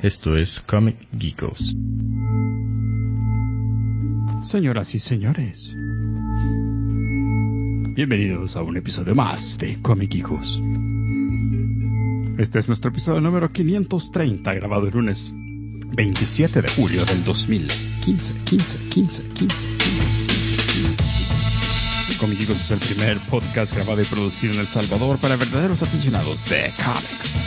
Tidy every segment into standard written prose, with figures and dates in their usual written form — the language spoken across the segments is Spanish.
Esto es Comic Geekos. Señoras y señores, bienvenidos a un episodio más de Comic Geekos. Este es nuestro episodio número 530, grabado el lunes 27 de julio del 2015. Comic Geekos es el primer podcast grabado y producido en El Salvador para verdaderos aficionados de cómics.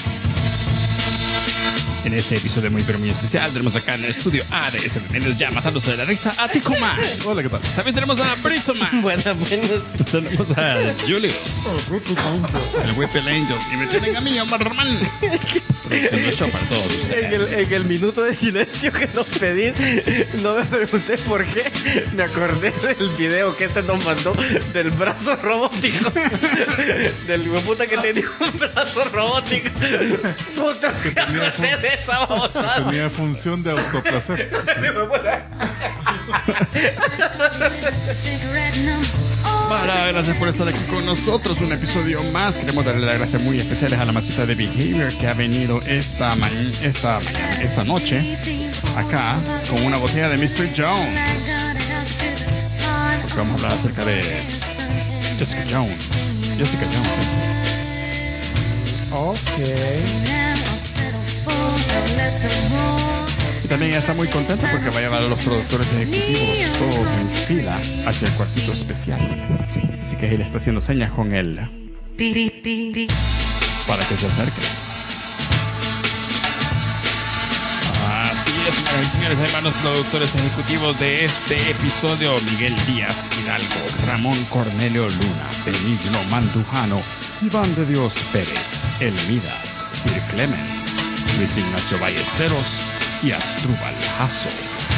En este episodio muy pero muy especial tenemos acá en el estudio a ADS ya matándose de la risa a Tico Man. Hola, ¿qué tal? También tenemos a Brito Man. Buenas. Tenemos a Julius, el Whipple Angel, y me tienen a mí, Omar Román, produciendo el show para todos ustedes. En el minuto de silencio que nos pedís, no me pregunté por qué. Me acordé del video que nos mandó del brazo robótico. Del puta que tenía un brazo robótico. Puta, que tenía de esa babosada. Tenía función de autoplacer. Para, gracias por estar aquí con nosotros. Un episodio más. Queremos darle las gracias muy especiales a la masita de Behavior que ha venido esta noche acá con una botella de Mr. Jones. Porque vamos a hablar acerca de Jessica Jones. Y también ella está muy contenta porque va a llevar a los productores ejecutivos todos en fila hacia el cuartito especial. Así que él está haciendo señas con él para que se acerquen. Así es, señoras y señores, ahí van los productores ejecutivos de este episodio: Miguel Díaz Hidalgo, Ramón Cornelio Luna, Benigno Mandujano, Iván de Dios Pérez, Elmidas, Sir Clemens, Luis Ignacio Ballesteros y Astrubal Jasso.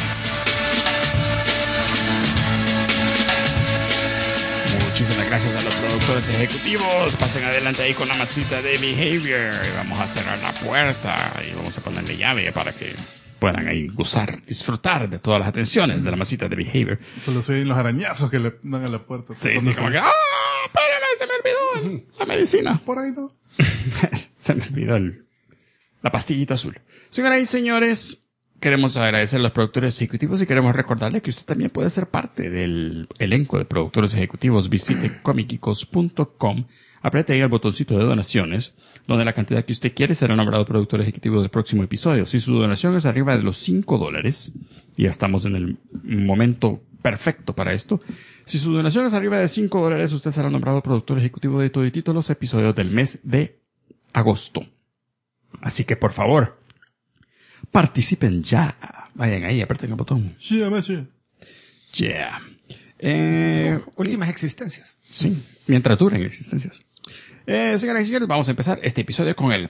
Muchísimas gracias a los productores ejecutivos. Pasen adelante ahí con la masita de Behavior. Y vamos a cerrar la puerta y vamos a ponerle llave para que puedan ahí gozar, disfrutar de todas las atenciones de la masita de Behavior. Solo se oyen los arañazos que le dan a la puerta. Sí, como que espérame, se me olvidó la medicina. Por ahí no. Se me olvidó la pastillita azul. Señoras y señores, queremos agradecer a los productores ejecutivos y queremos recordarle que usted también puede ser parte del elenco de productores ejecutivos. Visite comicgeekos.com, apriete ahí el botoncito de donaciones, donde la cantidad que usted quiere será nombrado productor ejecutivo del próximo episodio. Si su donación es arriba de los $5, y ya estamos en el momento perfecto para esto. Si su donación es arriba de $5, usted será nombrado productor ejecutivo de todos los episodios del mes de agosto. Así que, por favor, participen ya. Vayan ahí, aprieten el botón. Yeah. Últimas existencias. Sí, mientras duren existencias. Señoras y señores, vamos a empezar este episodio con el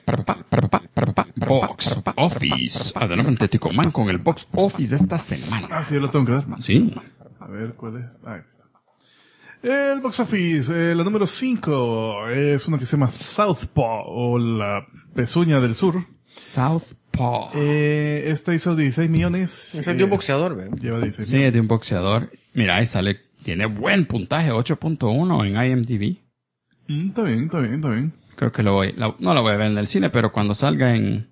Box Office. Adelante, Tico Man, con el Box Office de esta semana. Ah, sí, yo lo tengo que dar, man. Sí. A ver, ¿cuál es? Ahí está. El Box Office, la número 5, es una que se llama Southpaw, o la pezuña del sur. Southpaw. Esta hizo 16 millones. Es de un boxeador, ¿ve? Lleva 16 Sí, es de un boxeador. Mira, ahí sale, tiene buen puntaje, 8.1 en IMDb. Está bien. Creo que no lo voy a ver en el cine, pero cuando salga en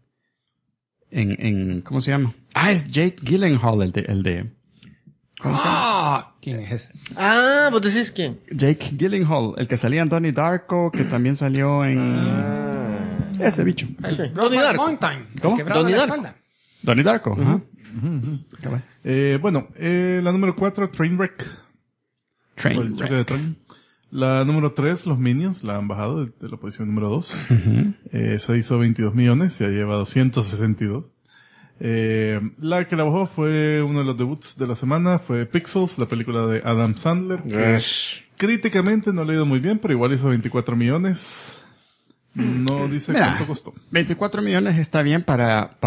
¿cómo se llama? Ah, es Jake Gyllenhaal, el de ¿cómo se llama? ¿Quién es ese? Ah, ¿vos decís quién? Jake Gyllenhaal, el que salía en Donnie Darko, que también salió en ese bicho. Donnie Darko. ¿Cómo? Donnie Darko. Donnie Darko, ajá. Bueno, la número 4, Trainwreck. O el choque de tren. La número 3, los Minions, la han bajado de la posición número 2. Se hizo 22 millones, se ha llevado 162. La que la bajó fue uno de los debuts de la semana, fue Pixels, la película de Adam Sandler. Que críticamente no le ha ido muy bien, pero igual hizo 24 millones. No dice cuánto costó. 24 millones está bien para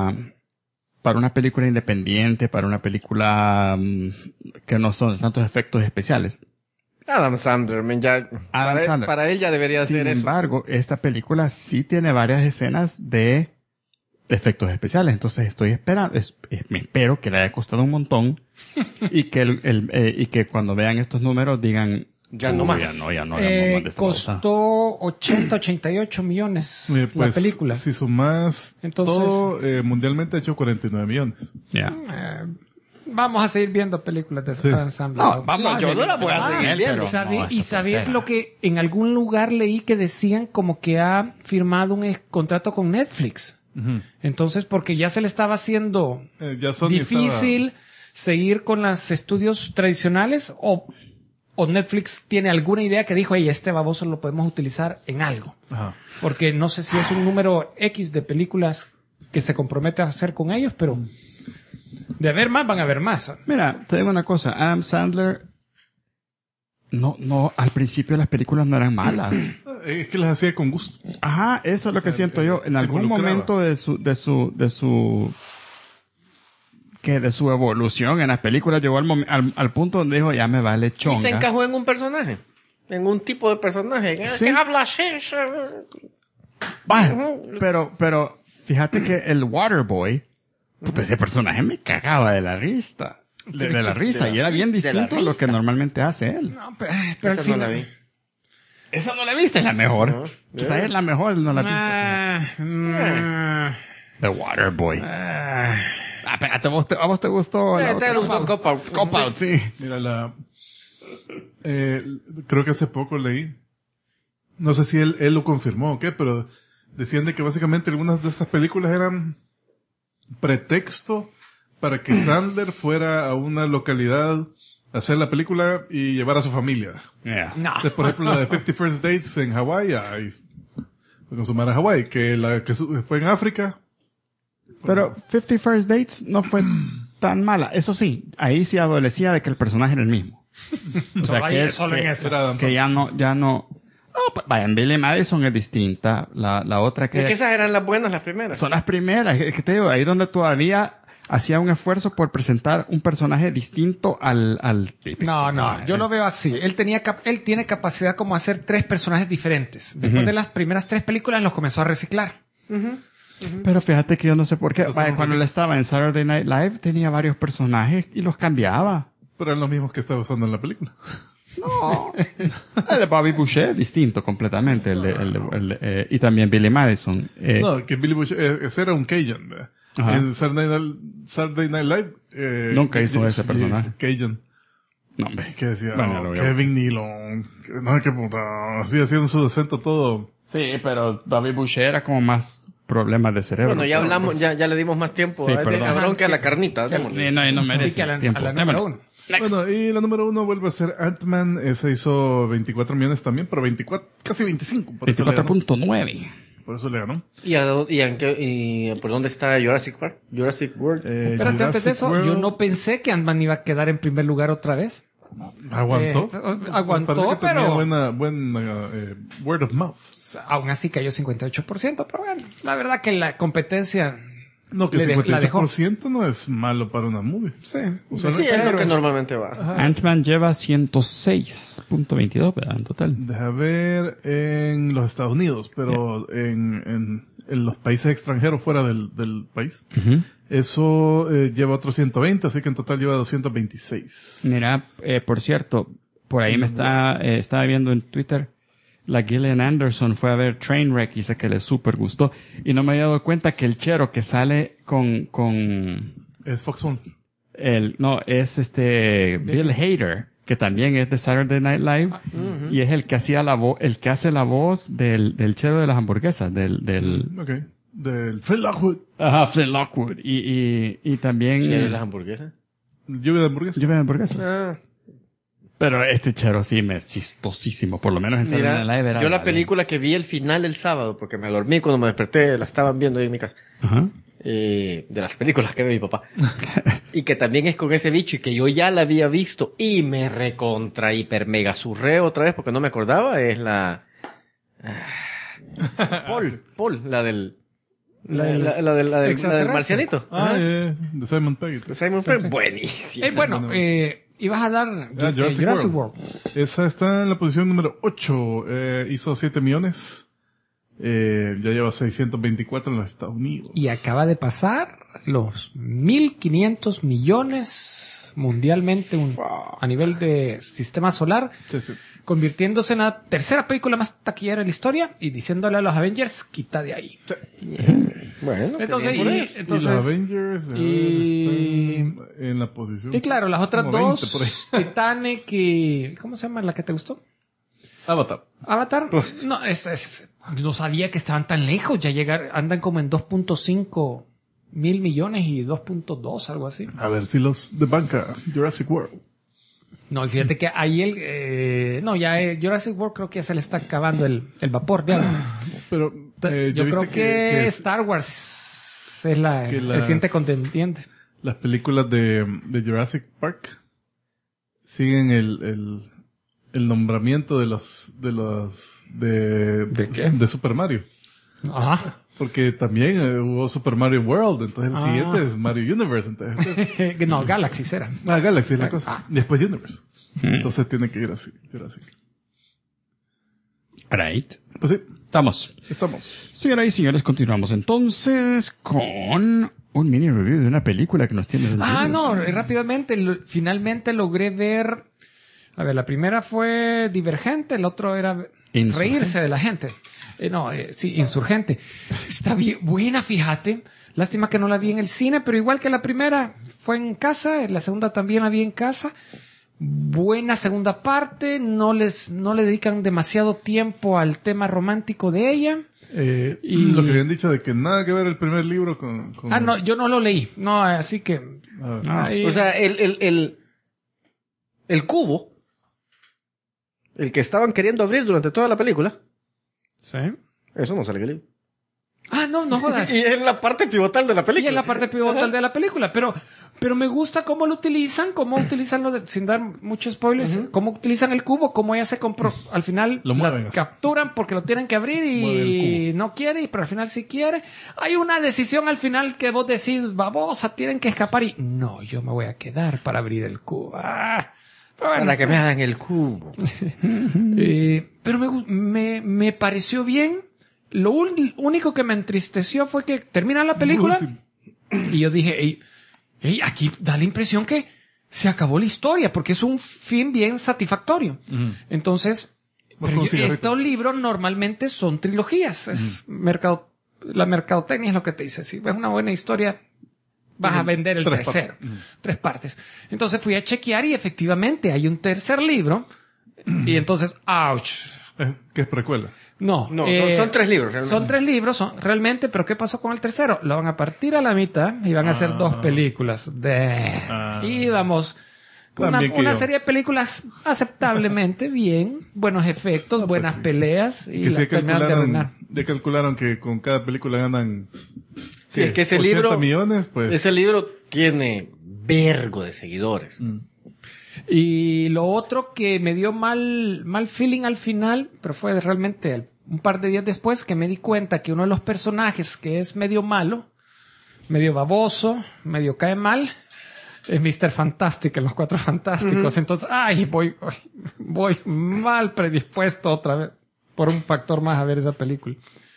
una película independiente, para una película que no son tantos efectos especiales. Adam Sandler, para él ya debería ser eso. Sin embargo, esta película sí tiene varias escenas de efectos especiales, entonces estoy esperando, me espero que le haya costado un montón y que y que cuando vean estos números digan, Ya no más. Ya no. Costó 88 millones la Pues, película. si sumas Entonces- todo, mundialmente ha hecho 49 millones. Vamos a seguir viendo películas de Sí. Adam Sandler. No, vamos a yo no la voy a seguir seguir viendo. ¿Y sabías lo que en algún lugar leí que decían como que ha firmado un contrato con Netflix? Ujú. Entonces, porque ya se le estaba haciendo Ya Sony difícil seguir con los estudios tradicionales o Netflix tiene alguna idea que dijo, hey, este baboso lo podemos utilizar en algo. Ajá. Porque no sé si es un número X de películas que se compromete a hacer con ellos, pero de haber más, van a haber más. Mira, te digo una cosa. Adam Sandler... No, al principio las películas no eran malas. Es que las hacía con gusto. Ajá, eso es lo que siento yo. En se algún involucraba. momento de su evolución en las películas llegó al punto donde dijo, ya me vale Y chonga. se encajó en un personaje. En un tipo de personaje. Sí. Que habla así. Vaya, pero fíjate que el Waterboy, puta, ese personaje me cagaba de la risa. De la risa. Y era bien de la distinto a lo risa. que normalmente hace él. No, pero al Esa no final... la vi. Esa no la viste, es la mejor. No. Quizás es la mejor, no la viste. The Waterboy. Espérate, ¿a vos te gustó? la Te otra? gustó Cop-Out. Cop-Out, sí. Mira, creo que hace poco leí, no sé si él lo confirmó o qué, pero decían de que básicamente algunas de estas películas eran pretexto para que Sandler fuera a una localidad a hacer la película y llevar a su familia. Yeah. No. Entonces, por ejemplo, la de 50 First Dates en Hawái, fue consumar a Hawái, que la que fue en África. Pero 50 First Dates no fue tan mala. Eso sí, ahí sí adolecía de que el personaje era el mismo. O sea, Solo en eso. Era Adam que ya no. No, pues, vaya, en Billy Madison es distinta. La otra Es que que esas eran las buenas, las primeras. son las primeras. Es que te digo, ahí donde todavía hacía un esfuerzo por presentar un personaje distinto al típico. No, yo lo veo así. Él tiene capacidad como hacer 3 personajes diferentes. Después de las primeras 3 películas los comenzó a reciclar. Pero fíjate que yo no sé por qué. Esos Vaya, son cuando él estaba en Saturday Night Live tenía varios personajes y los cambiaba. Pero eran los mismos que estaba usando en la película. No. El de Bobby Boucher, distinto completamente. Y también Billy Madison. No, que Billy Bush, ese era un Cajun. ¿verdad? Ajá. En Saturday Night Live. Nunca hizo ese personaje. Cajun. No, hombre. Que decía, Bueno, lo veo. Kevin Nealon. No, qué puta. Así haciendo su acento todo. Sí, pero Bobby Boucher era como más problemas de cerebro. Bueno, ya hablamos, ya le dimos más tiempo Sí, a este perdón. cabrón que a la carnita. démosle. No Y merece que a la tiempo. número Démosle. 1. Bueno, y la número 1 vuelve a ser Ant-Man. Se hizo 24 millones también, pero 24, casi 25. Por eso le ganó. 24.9. Por eso le ganó. ¿Y por dónde está Jurassic Park? Jurassic World. Espérate, antes de eso, yo no pensé que Ant-Man iba a quedar en primer lugar otra vez. Aguantó. Aguantó, Parece que tenía pero buena word of mouth. aún así cayó 58%. Pero bueno, la verdad que la competencia... No, que la dejó. 58% no es malo para una movie. Sí, Sí, es lo que normalmente va. Ant-Man lleva 106.22, ¿verdad? En total. Deja ver en los Estados Unidos, pero en los países extranjeros fuera del país. Eso lleva otros 120, así que en total lleva 226. Mira, por cierto, por ahí estaba viendo en Twitter, la Gillian Anderson fue a ver Trainwreck y dice que le súper gustó. Y no me había dado cuenta que el chero que sale con Es Fox One. es Bill Hader, que también es de Saturday Night Live, y es el que hacía el que hace la voz del chero de las hamburguesas, del Ok. Del Flint Lockwood. ajá, Flint Lockwood, y también ¿Quieres las hamburguesas? Lluvia de hamburguesas. yo veo hamburguesas. Ah, Pero este chero sí me es chistosísimo, por lo menos en Saturday mira, Night Live era yo la bien. película que vi el final el sábado, porque me dormí cuando me desperté, la estaban viendo ahí en mi casa. Ajá. De las películas que ve mi papá. Y que también es con ese bicho y que yo ya la había visto y me recontra hiper mega surré otra vez porque no me acordaba. Es la... Paul, la del... La del extraterrestre. marcianito. De Simon Pegg. De Simon Pegg. Buenísimo. bueno, ibas a dar Jurassic World. Esa está en la posición número 8. Hizo 7 millones. Ya lleva 624 en los Estados Unidos. Y acaba de pasar los 1.500 millones mundialmente a nivel de sistema solar. Sí, sí. convirtiéndose en la tercera película más taquillera de la historia y diciéndole a los Avengers, quita de ahí. Bueno, Entonces, Y los Avengers están en la posición. y claro, las otras como 20 por ahí. dos, Titanic y... ¿Cómo se llama la que te gustó? Avatar. No, no sabía que estaban tan lejos. Ya andan como en 2.5 mil millones y 2.2, algo así. A ver si los de banca Jurassic World. No, y fíjate que ahí Jurassic World creo que ya se le está acabando el vapor de algo. Pero Yo creo que Star Wars es el siguiente contendiente. Las películas de Jurassic Park siguen el nombramiento de qué? de Super Mario. Ajá. Porque también hubo Super Mario World, entonces el siguiente es Mario Universe. Entonces, No, Galaxy será. Galaxy es la cosa. Después Universe. Entonces tiene que ir así, Jurassic. Right. Pues sí, Estamos. estamos. Señoras y señores, continuamos entonces con un mini review de una película que nos tiene... Rápidamente. Finalmente logré ver... A ver, la primera fue Divergente, el otro era Insurgente. reírse de la gente. Insurgente. Está bien, buena, fíjate. Lástima que no la vi en el cine, pero igual que la primera fue en casa, la segunda también la vi en casa. Buena segunda parte, no le dedican demasiado tiempo al tema romántico de ella. Lo que habían dicho de que nada que ver el primer libro con... No, yo no lo leí. No, así que... ahí- O sea, el cubo, el que estaban queriendo abrir durante toda la película, ¿Sí? eso no sale en el libro. No jodas. Y es la parte pivotal de la Y película. es la parte pivotal de la película, pero me gusta cómo lo utilizan, sin dar muchos spoilers, cómo utilizan el cubo, cómo ella se compró, al final Lo mueven así. capturan porque lo tienen que abrir Mueve y no quiere, pero al final sí quiere. Hay una decisión al final que vos decís, babosa, tienen que escapar y no, yo me voy a quedar para abrir el cubo. Pero bueno, Para que me hagan el cubo. pero me pareció bien. Lo único que me entristeció fue que termina la película y yo dije, aquí da la impresión que se acabó la historia porque es un fin bien satisfactorio. Entonces, pero estos libros normalmente son trilogías. Es la mercadotecnia es lo que te dice. Si ves una buena historia, vas a vender el tercero. 3 partes. Entonces fui a chequear y efectivamente hay un tercer libro. Y entonces, ouch. Que es precuela. No, son 3 libros. Realmente. Son 3 libros, realmente, pero ¿qué pasó con el tercero? Lo van a partir a la mitad y van a hacer 2 películas. Y vamos, una serie de películas aceptablemente bien, buenos efectos, buenas peleas y Que la terminaron de arruinar. ya calcularon que con cada película ganan... Sí, es que ese 80 libro... millones, pues... Ese libro tiene vergo de seguidores. Y lo otro que me dio mal feeling al final, pero fue realmente un par de días después que me di cuenta que uno de los personajes que es medio malo, medio baboso, medio cae mal, es Mr. Fantastic en Los Cuatro Fantásticos. Entonces, voy mal predispuesto otra vez por un factor más a ver esa película.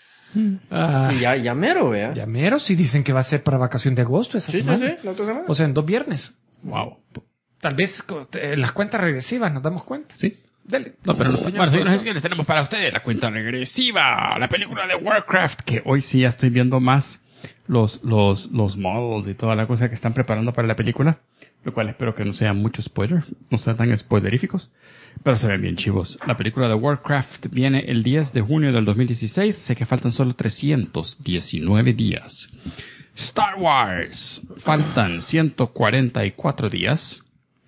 Y ya mero, vea. Ya mero, sí dicen que va a ser para vacación de agosto esa semana. Sí, la otra semana. O sea, en 2 viernes. Wow. Tal vez en las cuentas regresivas nos damos cuenta. Sí. Dale. No, pero señoras y señores, tenemos para ustedes la cuenta regresiva, la película de Warcraft, que hoy sí ya estoy viendo más los models y toda la cosa que están preparando para la película, lo cual espero que no sea mucho spoiler, no sean tan spoileríficos, pero se ven bien chivos. La película de Warcraft viene el 10 de junio del 2016, sé que faltan solo 319 días. Star Wars, faltan 144 días.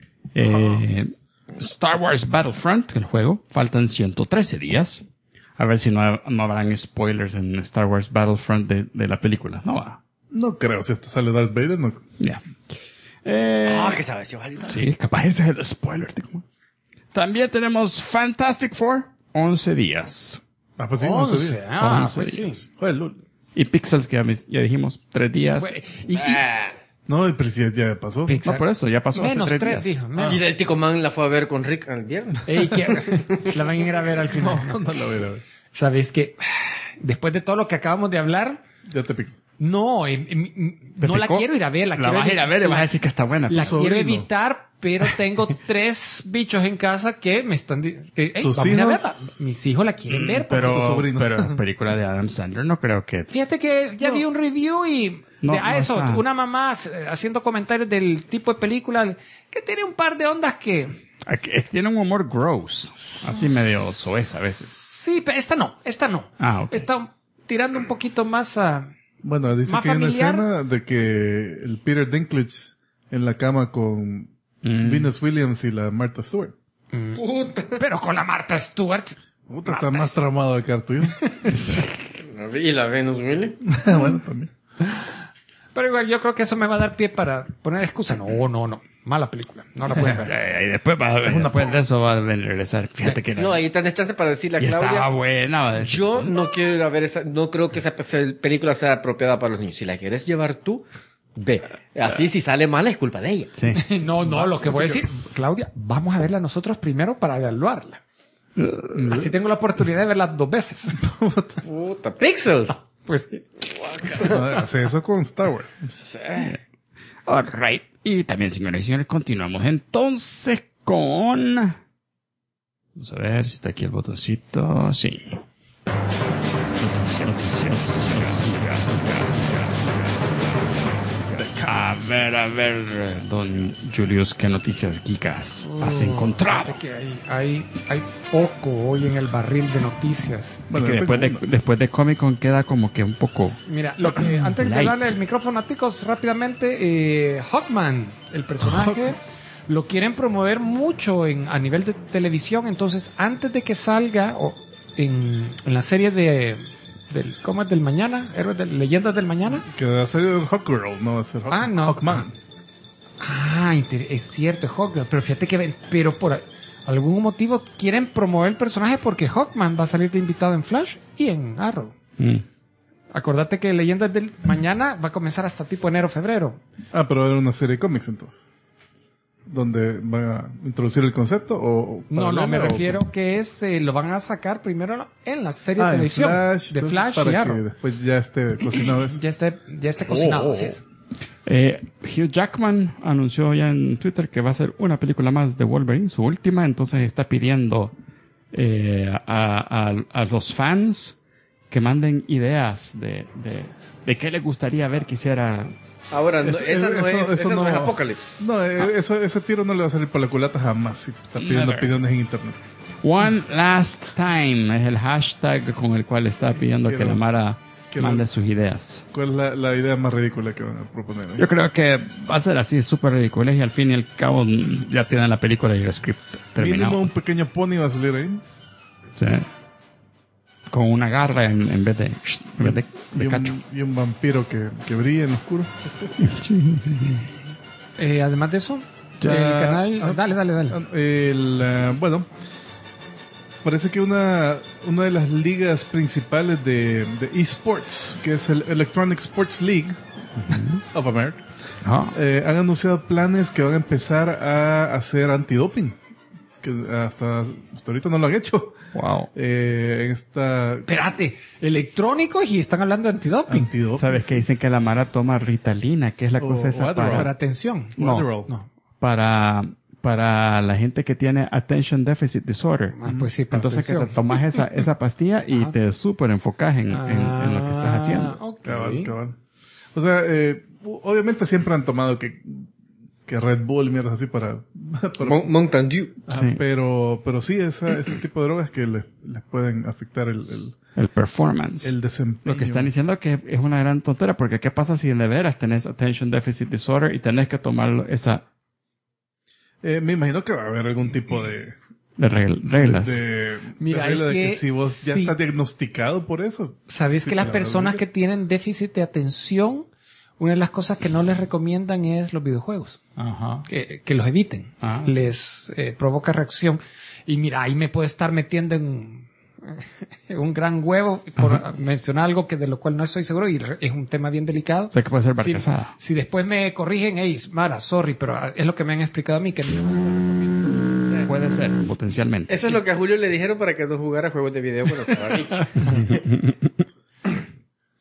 Star Wars Battlefront, el juego, faltan 113 días. A ver si no habrán spoilers en Star Wars Battlefront de la película. No va. No creo, si hasta sale Darth Vader, no. Ya. ¿Qué sabes? Si ojalá. Sí, capaz ese es el spoiler. También tenemos Fantastic Four, 11 días. Pues sí, no sabía. 11 pues sí. días. Joder, lol. Y Pixels, que ya dijimos, 3 días. No, pero si ya pasó. Pixar. No, por eso, ya pasó Menos hace 3, 3 días. dijo. menos. Sí, el Tico Man la fue a ver con Rick el viernes. La van a ir a ver al final. No la voy a ver. Sabes que después de todo lo que acabamos de hablar, Ya te pico. no, no la quiero ir a ver. La vas a ir a ver y vas a decir que está buena. La Tu quiero sobrino. evitar pero tengo 3 bichos en casa que me están... ¿Tus vamos a hijos? verla. Mis hijos la quieren ver. porque- tu sobrino. pero la película de Adam Sandler no creo que... Fíjate que ya vi un review y... No, no eso, está. una mamá haciendo comentarios del tipo de película que tiene un par de ondas que... Tiene un humor gross. Así medio soez a veces. Sí, pero esta no. Ah, ok. Está tirando un poquito más a... Bueno, dice Más que hay una familiar. escena de que el Peter Dinklage en la cama con Venus Williams y la Martha Stewart. Pero con la Martha Stewart. Puta, está más tramado el cartuyo. ¿Y la Venus Williams? Bueno, también. Pero igual yo creo que eso me va a dar pie para poner excusa. No. Mala película. No la pueden ver. Y después después de eso va a regresar. Fíjate que No, ahí tenés chance para decirle a y estaba Claudia. buena. Va a decir. Yo no quiero ir a ver esa, no creo que esa película sea apropiada para los niños. Si la quieres llevar tú, ve. Así si sale mala es culpa de ella. Sí. No, lo que voy a decir, Claudia, vamos a verla nosotros primero para evaluarla. Así tengo la oportunidad de verla 2 veces. Puta, Pixels. Pues, Hace eso con Star Wars. All right. Y también, señoras y señores, continuamos entonces con... Vamos a ver si está aquí el botoncito. Sí. A ver, don Julius, ¿qué noticias geekas has encontrado? que hay poco hoy en el barril de noticias. Es que después de Comic Con queda como que un poco... Mira, lo que antes de Light. darle el micrófono a Ticos rápidamente, Hawkman, el personaje, lo quieren promover mucho a nivel de televisión. Entonces, antes de que salga en la serie ¿cómo es? Del mañana, Héroes de Leyendas del Mañana. Que va a ser Hawkgirl, no va a ser Hawkman. Es cierto, es Hawkman. Pero fíjate que, pero por algún motivo quieren promover el personaje porque Hawkman va a salir de invitado en Flash y en Arrow. Acordate que Leyendas del Mañana va a comenzar hasta tipo enero, febrero. Ah, pero era una serie de cómics entonces. ¿Donde van a introducir el concepto? No, me paralela, refiero que lo van a sacar primero en la serie de en televisión Flash, de entonces, Flash para y que Arrow. después ya esté cocinado eso. Ya esté cocinado, así es. Hugh Jackman anunció ya en Twitter que va a ser una película más de Wolverine, su última, entonces está pidiendo a los fans que manden ideas de qué les gustaría ver que hiciera. Ahora, esa no es no- Apocalipsis. No, ese tiro no le va a salir por la culata jamás. Si está pidiendo Never. opiniones en internet. One Last Time es el hashtag con el cual está pidiendo que la Mara quiero- mande sus ideas. ¿Cuál es la idea más ridícula que van a proponer? Yo creo que va a ser así súper ridículo y al fin y al cabo ya tienen la película y el script terminado. Mínimo un pequeño pony va a salir ahí. Sí. Con una garra en vez de cacho. Y un vampiro que brilla en lo oscuro. Además de eso, Ya- el canal... ah, Dale. Bueno, parece que una de las ligas principales de esports, que es el Electronic Sports League of America, han anunciado planes que van a empezar a hacer antidoping. Que hasta ahorita no lo han hecho. Wow. En esta Espérate, electrónicos y están hablando de antidoping. antidoping. ¿Sabes que dicen que la Mara toma Ritalina? Que es la O- cosa o esa Adderall. Para atención. No. Adderall. No. para la gente que tiene Attention Deficit Disorder. Pues sí, para Entonces que te atención. tomas esa pastilla y Ajá. te súper enfocas en lo que estás haciendo. Ok. Cabal. O sea, obviamente siempre han tomado que Red Bull, mierdas así para Mountain Dew. Ajá, Sí. pero sí, ese tipo de drogas que les pueden afectar El performance. el desempeño. Lo que están diciendo que es una gran tontera, porque ¿qué pasa si de veras tenés Attention Deficit Disorder y tenés que tomar esa Me imagino que va a haber algún tipo de reglas? Mira, regla es de que que si vos ya sí. estás diagnosticado por eso. ¿Sabes sí que te las la personas que obliga. tienen déficit de atención, una de las cosas que no les recomiendan es los videojuegos? Ajá. Que los eviten. Ah. Les provoca reacción. Y mira, ahí me puedo estar metiendo en un gran huevo por mencionar algo de lo cual no estoy seguro y es un tema bien delicado. O sea que puede ser Si, barcazada. si después me corrigen, hey, Mara, sorry, pero es lo que me han explicado a mí que no. Puede ser, potencialmente. Eso es lo que a Julio le dijeron para que no jugara juegos de video cuando estaba bicho.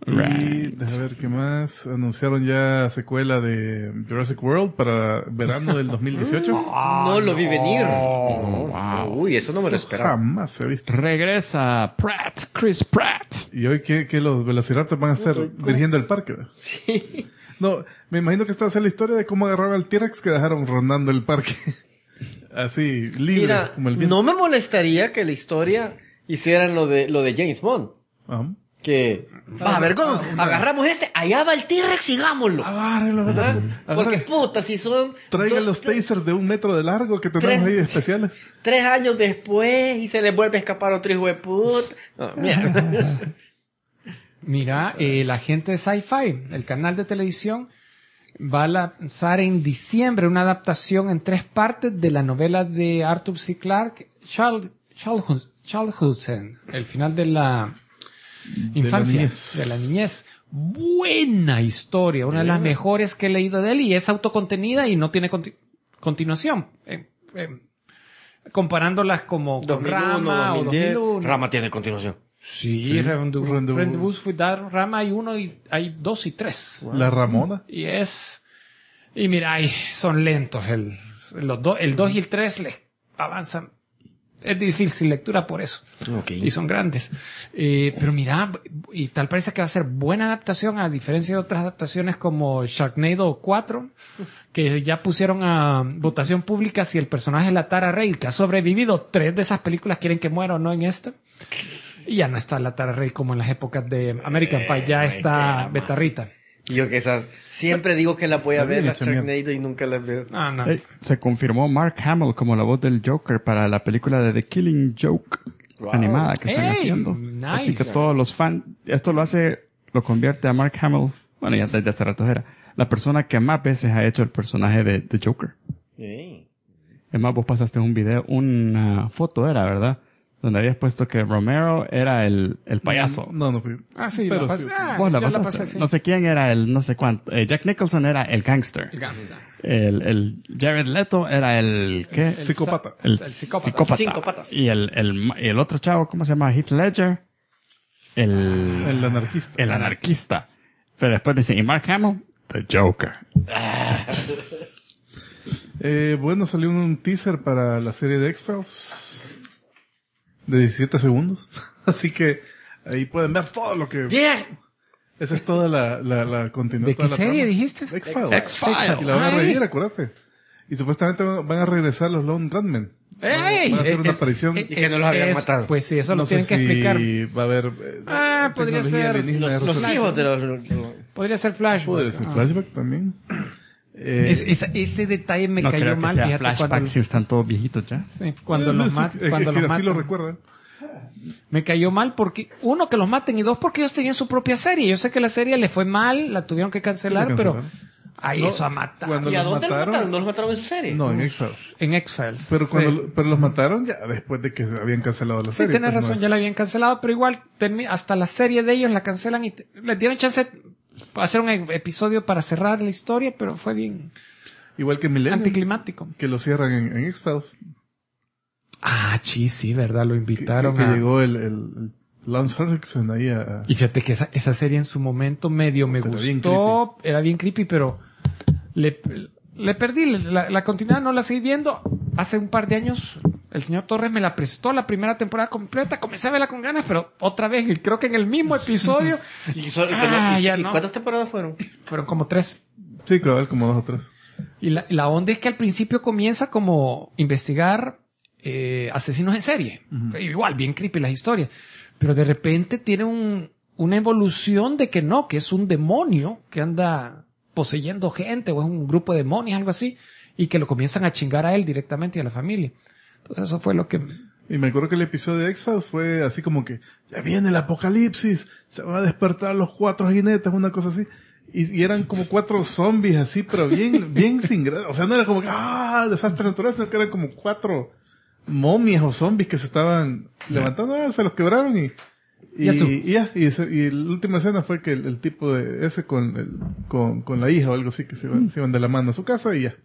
Y déjame ver qué más. Anunciaron ya secuela de Jurassic World para verano del 2018. No lo vi venir. Uy, eso no me lo esperaba. Jamás se ha visto. Regresa Chris Pratt. Y hoy que los Velociraptors van a estar dirigiendo el parque. ¿Verdad? Sí. No, me imagino que esta va a ser la historia de cómo agarraron al T-Rex que dejaron rondando el parque. Así, libre, Mira, como el viento. no me molestaría que la historia hicieran lo de James Bond. Ajá. Que, a ver, ¿cómo? Agarramos allá va el T-Rex, sigámoslo. Agárrenlo, Ajá. ¿verdad? Porque puta, si son... Traigan los tasers de 1 metro de largo que tenemos ahí especiales. 3 años después y se les vuelve a escapar otro hijo de puta. No, mierda. Mira, la gente de Sci-Fi, el canal de televisión, va a lanzar en diciembre una adaptación en 3 partes de la novela de Arthur C. Clarke, Childhood, el final de la infancia, de la niñez. Buena historia, una de las mejores que he leído de él, y es autocontenida y no tiene continuación. Comparándolas como con 2001, Rama 2010. o 2001. Rama tiene continuación. Sí, Rendezvous with Rama hay 1 y hay 2 y 3. La Ramona. Y mira, son lentos. El 2 y el 3 les avanzan. Es difícil lectura por eso. Okay. Y son grandes. Pero mira, y tal parece que va a ser buena adaptación, a diferencia de otras adaptaciones como Sharknado 4, que ya pusieron a votación pública si el personaje de la Tara Reid, que ha sobrevivido 3 de esas películas, quieren que muera o no en esta. Y ya no está la Tara Reid como en las épocas de American Pie, ya está Betarrita. Yo que siempre digo que la voy a ver, la Sharknado, y nunca la veo. No. Se confirmó Mark Hamill como la voz del Joker para la película de The Killing Joke animada que están haciendo. Nice. Así que todos los fans, esto lo convierte a Mark Hamill, bueno, ya desde hace rato era, la persona que más veces ha hecho el personaje de Joker. Sí. Es más, vos pasaste un video, una foto era, ¿verdad? Donde habías puesto que Romero era el payaso. No fui. Sí, pero la pasé. sí. Vos la yo pasaste. pasé, sí. No sé quién era el no sé cuánto. Jack Nicholson era el gangster. El gangsta. El Jared Leto era el ¿qué? Psicópata. El psicópata. psicópata. Y el otro chavo, ¿cómo se llama? Heath Ledger. El anarquista. El anarquista. Pero después dicen, y Mark Hamill, the Joker. Bueno, salió un teaser para la serie de X-Files de 17 segundos. Así que ahí pueden ver todo lo que... Yeah. Esa es toda la continuación. ¿De qué serie dijiste? X-Files. X-Files. Y la van a reír, acuérdate. Y supuestamente van a regresar los Lone Gunmen. ¡Ey! Van a hacer una aparición. Y que no los habían matado. Pues sí, eso No lo sé tienen que explicar. si va a haber... Podría tecnología ser alienígena de Los resolver. hijos de los... Podría ser Flash. Podría ser flashback también. Ese detalle me No cayó creo que mal. sea Fíjate, flashback cuando, si están todos viejitos ya. sí, cuando los matan. Cuando los así lo matan. recuerdan. Me cayó mal porque, 1, que los maten, y 2, porque ellos tenían su propia serie. Yo sé que la serie le fue mal, la tuvieron que cancelar, La pero cancelaron. ahí No, eso a matar. cuando ¿Y a los dónde los mataron? mataron? ¿No los mataron en su serie? No, en X-Files. En X-Files. Pero, sí. pero los mataron ya después de que se habían cancelado la Sí, serie. tienes pues, razón, no ya la es- habían cancelado, pero igual hasta la serie de ellos la cancelan y les dieron chance de hacer un episodio para cerrar la historia, pero fue bien Igual que Millennium, anticlimático. que lo cierran en X-Files. Sí, verdad, lo invitaron que a... llegó el Lance Henriksen ahí a... Y fíjate que esa serie en su momento medio me Pero bien gustó, era bien creepy, pero le perdí la continuidad, no la seguí viendo. Hace un par de años el señor Torres me la prestó la primera temporada completa, comencé a verla con ganas, pero otra vez, y creo que en el mismo episodio, ¿Y ya no. cuántas temporadas fueron? fueron como 3. Sí, cabal, como 2 o 3. Y la onda es que al principio comienza como investigar asesinos en serie. Igual, bien creepy las historias. Pero de repente tiene una evolución de que no, que es un demonio que anda poseyendo gente, o es un grupo de demonios, algo así, y que lo comienzan a chingar a él directamente y a la familia. Entonces eso fue lo que... Y me acuerdo que el episodio de X-Files fue así como que ya viene el apocalipsis, se van a despertar los 4 jinetes, una cosa así. Y eran como 4 zombies así, pero bien sin gracia. O sea, no era como que, desastre natural, sino que eran como 4 momias o zombies que se estaban levantando, se los quebraron y Ya estuvo. y la última escena fue que el tipo de ese con la hija o algo así, que se iban de la mano a su casa y ya.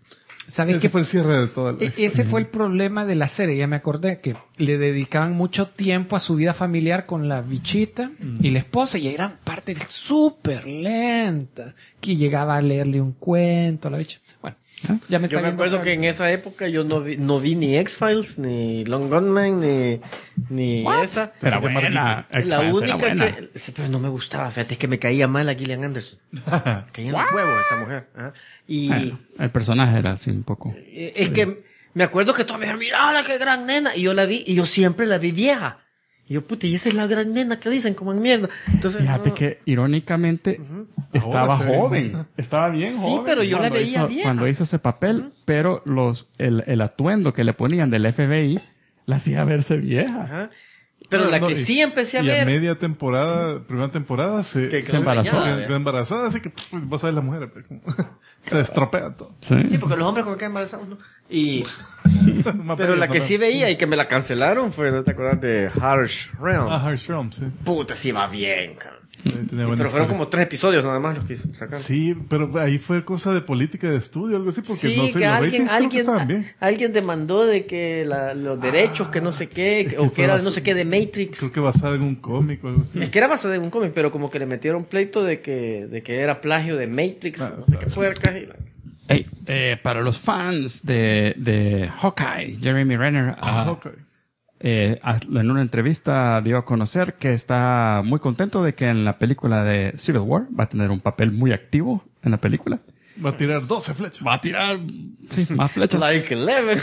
¿sabes Ese qué? fue el cierre de toda la Ese fue el problema de la serie. Ya me acordé que le dedicaban mucho tiempo a su vida familiar con la bichita y la esposa, y eran parte súper lenta, que llegaba a leerle un cuento a la bicha. Bueno, ya me está Yo me viendo acuerdo que en esa época yo no vi ni X-Files, ni Long Gunman, ni esa. Era buena. La X-Files única era buena. que... Sí, pero no me gustaba, fíjate, es que me caía mal a Gillian Anderson. Me caía en los huevos esa mujer. Ajá. Y Bueno, el personaje era así un poco. es que me acuerdo que todos me dijeron, mira, qué gran nena. Y yo la vi, y yo siempre la vi vieja. Y yo, puta, y esa es la gran nena que dicen, como en mierda. Entonces, Fíjate no. que irónicamente estaba Ahora se ve. joven. Estaba bien Sí, joven. pero yo la cuando veía hizo- vieja. Cuando hizo ese papel, pero el atuendo que le ponían del FBI la hacía verse vieja. Ajá. Pero No, la no, que y- sí empecé a Y a ver... media temporada, primera temporada, Que se embarazó. quedó embarazada, así que vas a ver las mujeres. Pues, como, se estropea todo. Sí. Sí, porque los hombres como que quedan embarazados, ¿no? Y... Más Pero bello, la no que veo. sí veía y que me la cancelaron fue, ¿no te acuerdas de Harsh Realm? Ah, Harsh Realm, sí. Puta, sí va bien, cabrón. Tenía buena Pero fueron historia. como 3 episodios nada más los que sacaron. Sí, pero ahí fue cosa de política de estudio, algo así, porque Sí, no sé, que los ratings creo que estaban bien. alguien demandó de que los derechos, que no sé qué, es que o fue que era bas- no sé qué de Matrix. Creo que basada en un cómic o algo así. Es que era basado en un cómic, pero como que le metieron pleito de que era plagio de Matrix, Ah, no sé o sea, qué puercas. Hey, para los fans de Hawkeye, Jeremy Renner Ok. en una entrevista dio a conocer que está muy contento de que en la película de Civil War va a tener un papel muy activo en la película. Va a tirar 12 flechas. Va a tirar más flechas. Like 11.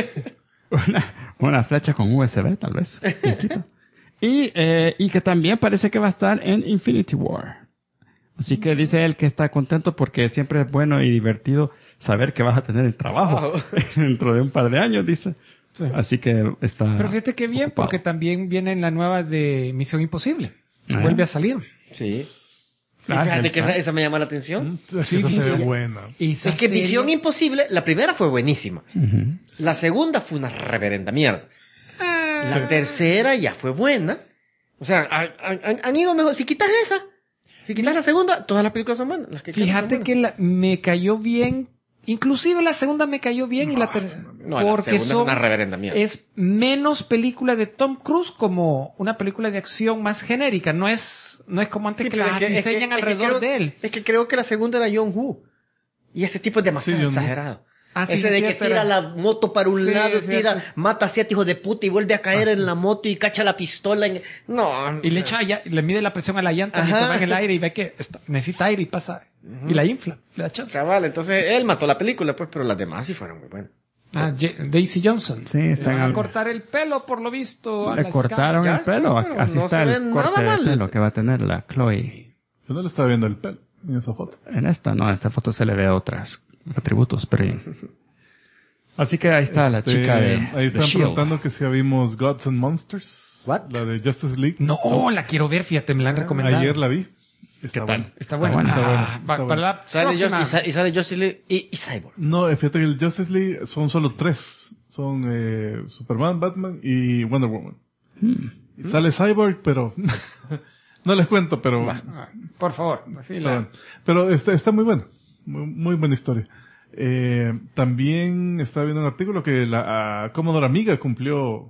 Una flecha con USB, tal vez. Chiquita. Y que también parece que va a estar en Infinity War. Así que dice él que está contento porque siempre es bueno y divertido saber que vas a tener el trabajo dentro de un par de años, dice. Así que está... Pero fíjate que bien, ocupado. porque también viene en la nueva de Misión Imposible. Vuelve a salir. Sí. Y Ah, fíjate sí, que está. esa me llama la atención. Esa se ve buena. Esa Es que serie- Misión Imposible, la primera fue buenísima. La segunda fue una reverenda mierda. La tercera ya fue buena. O sea, han ido mejor. Si quitas esa, si quitas la segunda, todas las películas son buenas. Las que quedan Fíjate son que me cayó bien. Inclusive la segunda me cayó bien y la tercera. No, la segunda es una reverenda mierda. Es menos película de Tom Cruise como una película de acción más genérica. No es como antes Sí, que pero las es que diseñan alrededor creo- de él. Es que creo que la segunda era John Woo. Y ese tipo es demasiado Sí, John Woo. exagerado. Ah, sí, Ese es de cierto, que tira era- la moto para un Sí, lado, es tira, cierto. mata a 7 hijos de puta y vuelve a caer en la moto y cacha la pistola. No. Y le echa le mide la presión a la llanta Ajá. mientras va en el aire y ve que necesita aire y pasa. Y la infla. Le da chance. Cabal, entonces él mató la película, pues, pero las demás sí fueron muy buenas. Daisy Johnson. Sí, está Le en van a el- cortar el pelo, por lo visto. a Le la cortaron Ya el está, pelo. pero Así no está se ve el nada corte de mal. pelo que va a tener la Chloe. Yo no le estaba viendo el pelo en esa foto. En esta foto se le ve otros atributos, pero... Así que ahí está la chica de Ahí de están Shield. preguntando que si ya vimos Gods and Monsters. What? La de Justice League. No, la quiero ver, fíjate, me la han recomendado. Ayer la vi. Está ¿Qué tal? buena. Está buena. buena. Está buena, Ah, está para buena. la Sale próxima. y sale Justice League y Cyborg. No, fíjate que el Justice League son solo 3. Son Superman, Batman y Wonder Woman. Y sale Cyborg, pero... no les cuento, pero... Ah, por favor. Así Está la... bueno. Pero está muy buena. Muy buena historia. También estaba viendo un artículo que la Commodore Amiga cumplió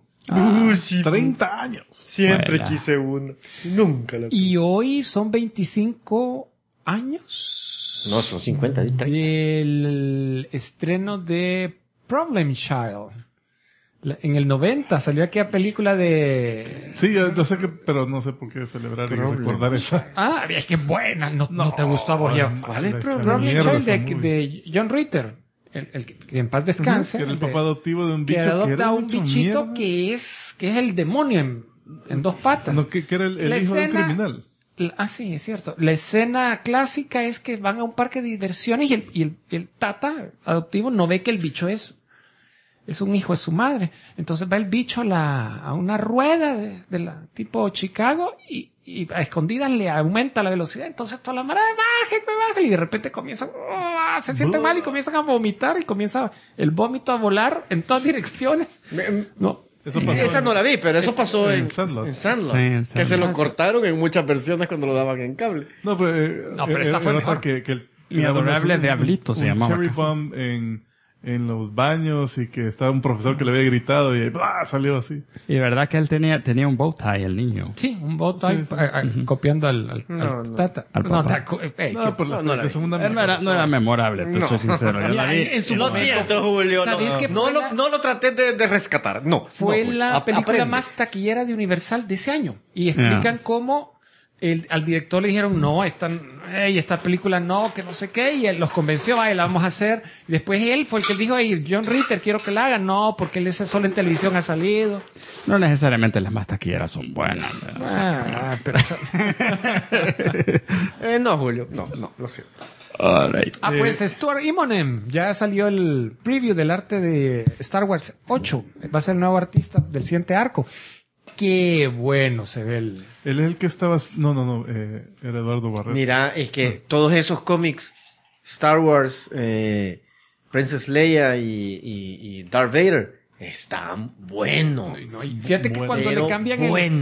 30 años. Siempre Buena. quise una. Nunca la Y hoy son 25 años No, son 50. 30. del estreno de Problem Child. En el 90 salió aquella película de... Sí, yo sé que, pero no sé por qué celebrar y recordar esa. Ah, es que buena. No te gustó a vos, ya. ¿Cuál es la Problem mierda Child esa movie. de John Ritter. El que en paz descanse. Que era el de- papá adoptivo de un que bicho que adopta era a un hecho bichito mierda. que es el demonio en dos patas. No, que era el La hijo de un escena- criminal. Sí, es cierto. La escena clásica es que van a un parque de diversiones y el tata adoptivo no ve que el bicho es un hijo de su madre. Entonces va el bicho a una rueda de la tipo Chicago y a escondidas le aumenta la velocidad. Entonces toda la mara baja y de repente comienzan, se sienten mal y comienzan a vomitar y comienza el vómito a volar en todas direcciones. No. Eso pasó Esa en- no la vi, pero eso pasó en en Sandlot. Sandlot. Sí, en Que se Sandlot. lo cortaron en muchas versiones cuando lo daban en cable. No, pero, No, pero esta fue era mejor. otra que Mi adorable Diablito se un llamaba Cherry acá. Bomb en en los baños y que estaba un profesor que le había gritado y ¡blah! Salió así. Y verdad que él tenía un bow tie, el niño. Sí, un bot ahí, copiando al tata. Al papá. La segunda No era memorable, te soy sincero. Yo la vi. En su Lo momento, siento, Julio. ¿sabéis que No lo traté de rescatar. No. fue no, Julio. la película Aprende. más taquillera de Universal de ese año? Y explican cómo al director le dijeron, no, esta película no, que no sé qué, y él los convenció, la vamos a hacer. Y después él fue el que dijo, John Ritter, quiero que la hagan. No, porque él ese solo en televisión ha salido. No necesariamente las más taquilleras son buenas. Pero No, Julio. No, lo siento. All right. pues Stuart Immonen, ya salió el preview del arte de Star Wars 8. Va a ser el nuevo artista del siguiente arco. Qué bueno se ve el... Él es el que estaba... No. Era Eduardo Barrera. Mira, es que todos esos cómics, Star Wars, Princess Leia y Darth Vader, están buenos. No, y fíjate que cuando Pero le cambian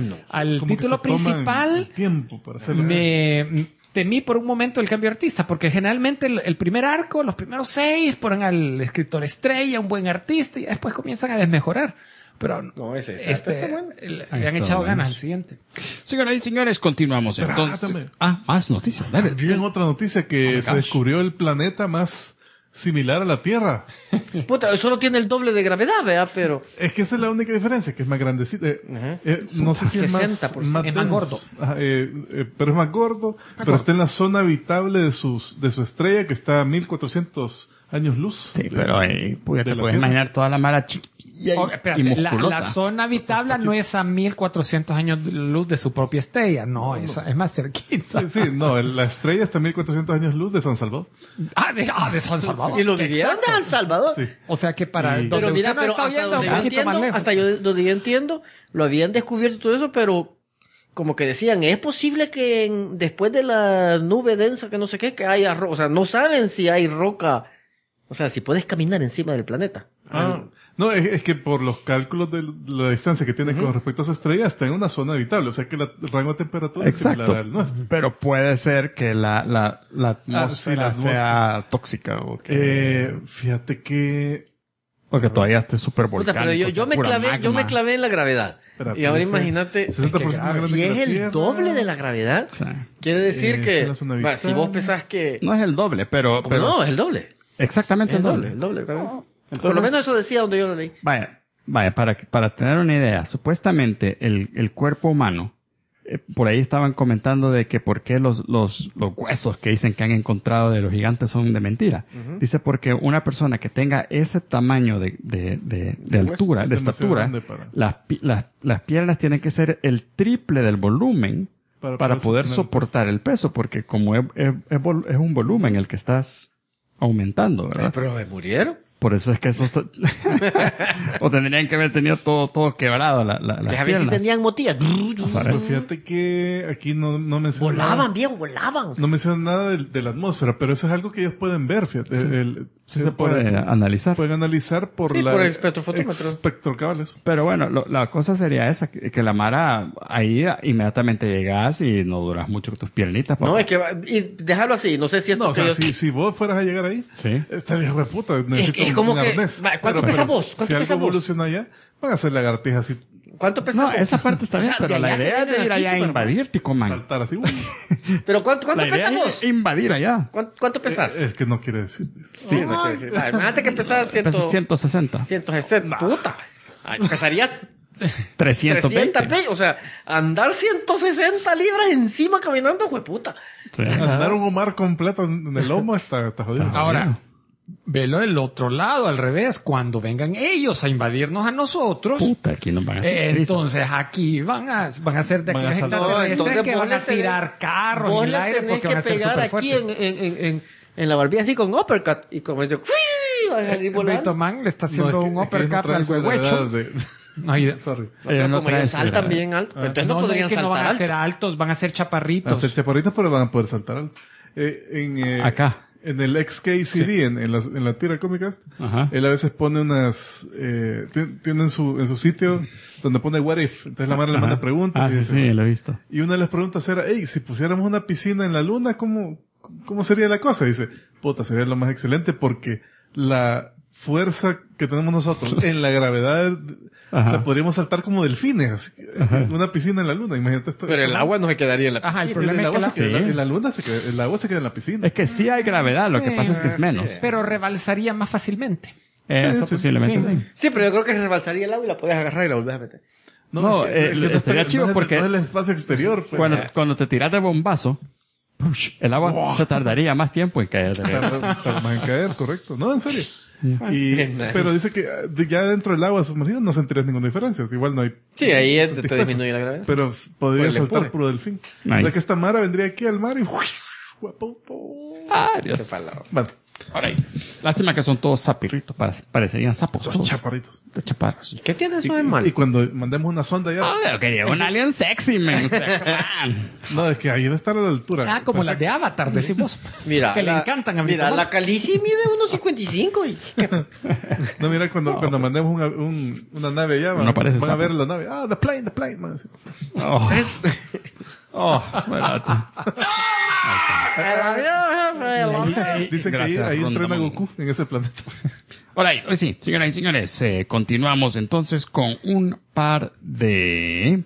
al Como que título se toman principal, el tiempo para hacerlo. me temí por un momento el cambio de artista, porque generalmente el primer arco, los primeros 6, ponen al escritor estrella, un buen artista, y después comienzan a desmejorar. Pero No, ese está bueno. le han echado ganas al siguiente. Señoras y señores, continuamos entonces. Espérame. Más noticias. Dale. También otra noticia que se descubrió el planeta más similar a la Tierra. Puta, solo tiene el doble de gravedad, ¿verdad? Pero... Es que esa es la única diferencia, que es más grandecito. No sé si es más 60%. Es más denso. gordo. Ajá, pero es más gordo. Pero está en la zona habitable de su estrella, que está a 1400 años luz. Sí, pero ahí pues, te de la puedes Tierra. imaginar toda la mala chiquilla Espérate, y la musculosa. zona habitable no es a 1400 años de luz de su propia estrella, no, es más cerquita. Sí, no, la estrella está a 1400 años luz de San Salvador. De San Salvador. Y lo Qué vivieron de exacto. San Salvador. Sí. O sea que para Y- donde Pero mira, usted no pero está hasta viendo donde un yo poquito más entiendo, lejos. donde yo entiendo, lo habían descubierto todo eso, pero como que decían, es posible que después de la nube densa, que no sé qué, que haya roca. O sea, no saben si hay roca. O sea, si puedes caminar encima del planeta. No, es que por los cálculos de la distancia que tiene con respecto a su estrella, está en una zona habitable. O sea que el rango de temperatura es Exacto. similar al nuestro. Pero puede ser que la atmósfera sí, la atmósfera. sea tóxica o que, Fíjate que... o que todavía esté súper Puta, volcánico. pero yo me clavé en la gravedad. Espérate, Y ahora ese imagínate, 60% más grande si que es la el Tierra. doble de la gravedad, O sea, quiere decir es que una zona va, si vos habitable. pensás que... no es el doble, pero no, es el doble. Exactamente el doble. El doble, claro. Por Entonces- lo menos eso decía donde yo lo leí. Vaya, para tener una idea, supuestamente el cuerpo humano, por ahí estaban comentando de que por qué los huesos que dicen que han encontrado de los gigantes son de mentira. Dice porque una persona que tenga ese tamaño de altura, de es demasiado estatura, grande para- las piernas tienen que ser el triple del volumen para poder sostener el soportar el peso, porque como es un volumen el que estás aumentando, ¿verdad? Pero me murieron. Por eso es que esos... o tendrían que haber tenido todo quebrado las A ver si piernas. tenían motillas. ¿Sabes? Pues fíjate que aquí no menciona nada. Volaban, bien, volaban. No menciona nada de la atmósfera, pero eso es algo que ellos pueden ver, fíjate. Sí se puede analizar. Pueden analizar por Sí, la... por el espectrofotómetro. Espectrocabales. Pero bueno, la cosa sería esa, que la mara ahí inmediatamente llegas y no duras mucho con tus piernitas. No, papá. es que... Y dejarlo así. No sé si esto No, o sea, que yo- si vos fueras a llegar ahí, Sí. estaría hijo de puta. Necesito es como un que- arnés. va, ¿cuánto pesa vos? ¿Cuánto si pesa algo vos? evoluciona allá, van a hacer lagartijas así, ¿Cuánto pesa? No, vos? esa parte está O bien, sea, pero de la allá idea es vienen de ir aquí, allá a Superman. invadir, Ticoman. saltar así. Pero ¿cuánto La idea pesas es vos? invadir allá. ¿Cuánto pesas? Es que no quiere decir. Sí, no quiero decir. Imagínate que pesas Peso 160. 160. Puta. Ay, pesaría 320. 300 O sea, andar 160 libras encima caminando, hueputa. Sí. Andar un Omar completo en el lomo está jodido. Ahora, velo del otro lado, al revés. Cuando vengan ellos a invadirnos a nosotros, Puta, aquí nos van a hacer trizas. entonces aquí van a ser de Van a aquellos saltar. extraterrestres entonces que vos van a les tenés- tirar carros Vos en el les aire tenés porque que van a ser pegar súper aquí fuertes. en la barbilla así con uppercut. Y como yo, ¡uy! Van a salir volando. Beto Man le está No, haciendo es que- un es que ellos no uppercut traen al su huehuecho. gravedad No, Sorry. Ellos no Como traen ellos su saltan gravedad. bien alto. Pero entonces no, no podrían es que no van a saltar ser alto. altos, van a ser Van a chaparritos. ser chaparritos, pero van a poder saltar alto. Acá. En el XKCD, en la tira Comicast, Ajá. él a veces pone unas... tiene en su sitio donde pone what if. Entonces la madre le manda Ajá. preguntas. Ah, y sí, dice, sí, lo he visto. Y una de las preguntas era, hey, si pusiéramos una piscina en la luna, ¿cómo sería la cosa? Y dice, puta, sería lo más excelente porque fuerza que tenemos nosotros en la gravedad, o sea, podríamos saltar como delfines, una piscina en la luna, imagínate esto. Pero el agua no se quedaría en la piscina. Ajá, el problema es que en la luna el agua se queda en la piscina. Es que sí hay gravedad, lo que pasa es que es menos. pero rebalsaría más fácilmente. Eso posiblemente sí. Sí, pero yo creo que rebalsaría el agua y la puedes agarrar y la volvés a meter. No, sería chivo porque no es el espacio exterior. Pues. cuando te tiras de bombazo, el agua se tardaría más tiempo en caer. Tarda más en caer, correcto. No, en serio. Pero dice que ya dentro del agua sumergido no sentirías ninguna diferencia. Igual no hay... Sí, ahí te disminuye la gravedad. Pero podría Pues le saltar pone. puro delfín. Nice. O sea que esta Mara vendría aquí al mar y... Ah, Dios. Bueno, Ahora ahí. Lástima que son todos sapirritos, parecerían sapos. los Todos. chaparritos. De chaparros. ¿Qué tiene eso de Y malo? cuando mandemos una sonda ya... Yo quería un alien sexy, man. O sea, come on. No, es que ahí va a estar a la altura. Ah, como las de Avatar, decís vos. Mira, que le encantan a mi Mira, tomate. la Calici mide 1.55 y... No, mira, cuando mandemos una nave allá, No parece van a sapo. ver la nave. Ah, the plane, man. Así. Oh, espérate. Dicen que Gracias, ahí entrena Rondamón. Goku en ese planeta. Ahora ahí, hoy sí, señoras y señores, continuamos entonces con un par de...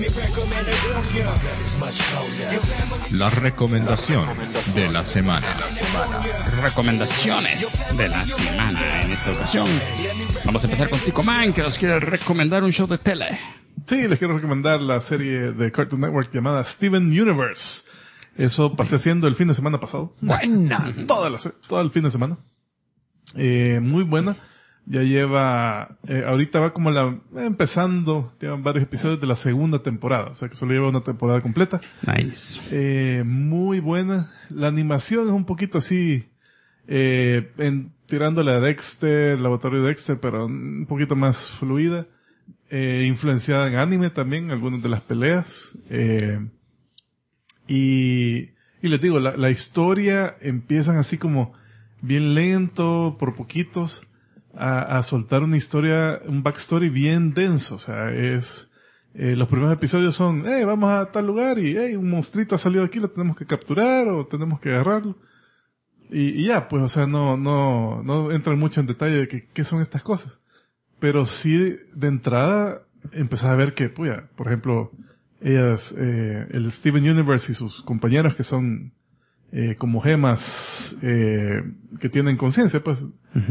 La recomendación de la semana. Recomendaciones de la semana. En esta ocasión vamos a empezar con Tico Man, que nos quiere recomendar un show de tele. Sí, les quiero recomendar la serie de Cartoon Network llamada Steven Universe. Eso pasé haciendo el fin de semana pasado. Buena. Todo el fin de semana. Muy buena. Ya lleva, ahorita va como empezando, llevan varios episodios de la segunda temporada. O sea que solo lleva una temporada completa. Nice. Muy buena. La animación es un poquito así, tirándole a Dexter, Laboratorio de Dexter, pero un poquito más fluida. Influenciada en anime también, algunas de las peleas. Y les digo, la historia empiezan así como bien lento, por poquitos, a soltar una historia, un backstory bien denso. O sea, los primeros episodios son, vamos a tal lugar y, un monstruito ha salido aquí, lo tenemos que capturar o tenemos que agarrarlo. Y ya, pues, o sea, no entran mucho en detalle de qué son estas cosas. Pero sí, de entrada, empezás a ver que, puya, por ejemplo, ellas, el Steven Universe y sus compañeros que son como gemas que tienen conciencia, pues,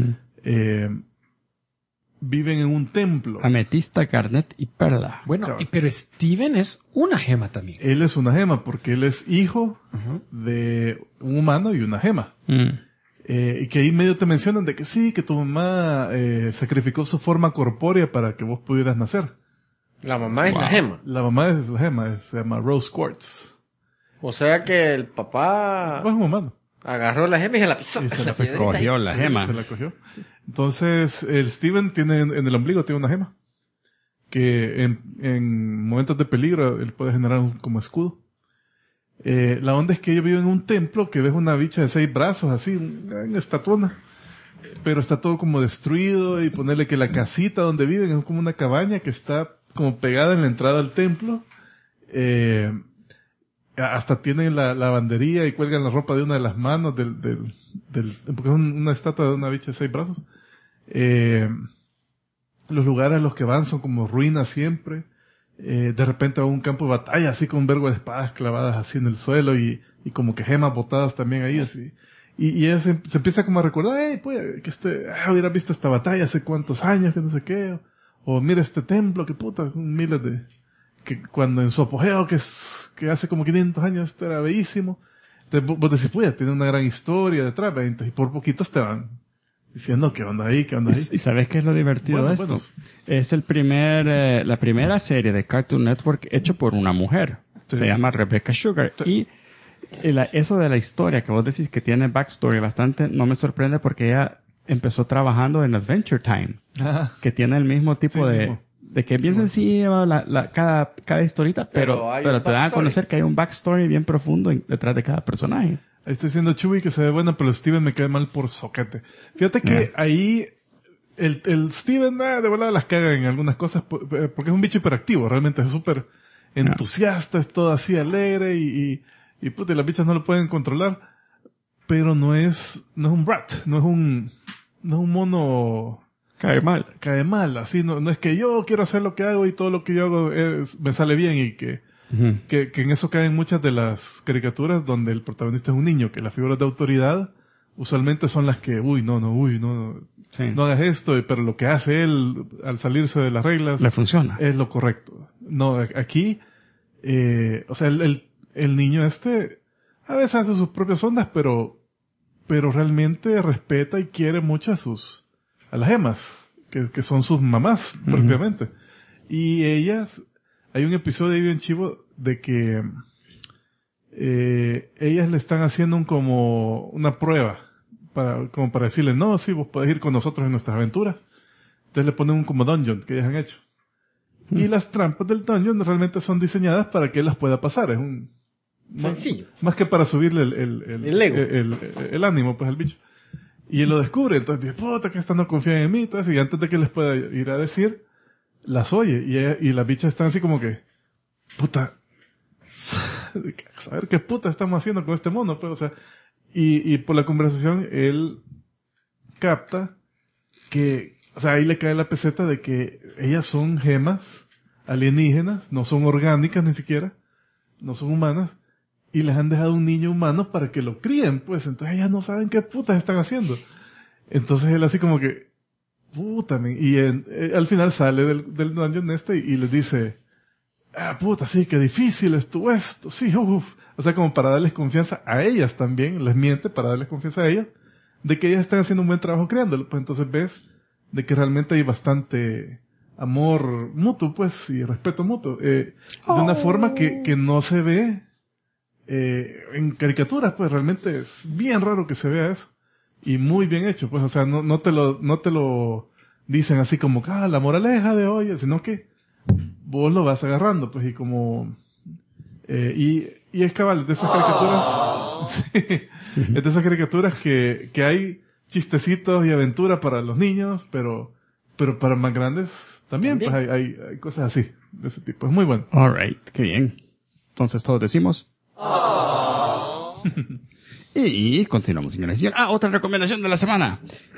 viven en un templo. Ametista, Garnet y Perla. Bueno, Claro. pero Steven es una gema también. Él es una gema porque él es hijo de un humano y una gema. Y que ahí medio te mencionan de que sí, que tu mamá sacrificó su forma corpórea para que vos pudieras nacer. La mamá es la gema. La mamá es la gema, se llama Rose Quartz. O sea que el papá Es un humano. agarró la gema y se la pisó. Y se la piedrita. Cogió la gema. Se la cogió. Entonces, el Steven tiene en el ombligo tiene una gema. Que en momentos de peligro él puede generar como escudo. La onda es que ellos viven en un templo que ves una bicha de 6 brazos, así, una estatuona. Pero está todo como destruido y ponerle que la casita donde viven es como una cabaña que está como pegada en la entrada al templo. Hasta tienen la lavandería y cuelgan la ropa de una de las manos porque es una estatua de una bicha de 6 brazos. Los lugares a los que van son como ruinas siempre. De repente va a un campo de batalla así con un vergo de espadas clavadas así en el suelo y como que gemas botadas también ahí así. Y ella se empieza como a recordar, pues, que hubiera visto esta batalla hace cuántos años, que no sé qué. O mira este templo, que puta, miles que cuando en su apogeo, que hace como 500 años, esto era bellísimo. Entonces vos decís, pues, tiene una gran historia detrás, y por poquitos te van diciendo qué onda ahí, qué onda ahí. ¿Y sabes qué es lo divertido de esto? Bueno. Es la primera serie de Cartoon Network hecho por una mujer. Sí, Se sí. llama Rebecca Sugar. Y eso de la historia que vos decís que tiene backstory bastante, no me sorprende porque ella empezó trabajando en Adventure Time, que tiene el mismo tipo Sí, de... mismo. De que bien sencilla cada historita, Pero hay pero un te dan a backstory. conocer que hay un backstory bien profundo detrás de cada personaje. Ahí está diciendo Chuy que se ve buena, pero Steven me cae mal por soquete. Fíjate que ahí el Steven de volada las caga en algunas cosas porque es un bicho hiperactivo, realmente es súper entusiasta, es todo así alegre y puta, y las bichas no lo pueden controlar, pero no es un brat, no es un mono... Cae mal. Así, no es que yo quiero hacer lo que hago y todo lo que yo hago me sale bien y que en eso caen muchas de las caricaturas donde el protagonista es un niño, que las figuras de autoridad usualmente son las que, no hagas esto, pero lo que hace él al salirse de las reglas le funciona. Es lo correcto. No, aquí, el niño a veces hace sus propias ondas, pero realmente respeta y quiere mucho a las gemas, que son sus mamás, prácticamente. Y ellas, hay un episodio ahí bien chivo de que ellas le están haciendo como una prueba como para decirle, no, sí, vos podés ir con nosotros en nuestras aventuras. Entonces le ponen un como dungeon que ellas han hecho. Y las trampas del dungeon realmente son diseñadas para que él las pueda pasar. Es sencillo. Más que para subirle el ánimo, pues, al bicho. Y él lo descubre, entonces dice, puta, que esta no confía en mí, y antes de que les pueda ir a decir, las oye, y las bichas están así como que, puta, saber qué puta estamos haciendo con este mono, pues, o sea, y por la conversación, él capta que, o sea, ahí le cae la peseta de que ellas son gemas alienígenas, no son orgánicas ni siquiera, no son humanas, y les han dejado un niño humano para que lo críen, pues, entonces ellas no saben qué putas están haciendo. Entonces él así como que, puta, y al final sale del dungeon y les dice, puta, sí, qué difícil estuvo esto, sí, O sea, como para darles confianza a ellas también, les miente para darles confianza a ellas, de que ellas están haciendo un buen trabajo criándolo, pues entonces ves de que realmente hay bastante amor mutuo, pues, y respeto mutuo, de una forma que no se ve en caricaturas, pues realmente es bien raro que se vea eso. Y muy bien hecho, pues, o sea, no te lo dicen así como, la moraleja de hoy, sino que vos lo vas agarrando, pues, y como, y es cabal, de esas caricaturas, sí, es de esas caricaturas que hay chistecitos y aventura para los niños, pero para más grandes también, pues hay cosas así, de ese tipo. Es muy bueno. Alright, qué bien. Entonces todos decimos. Y continuamos, señores. Otra recomendación de la semana.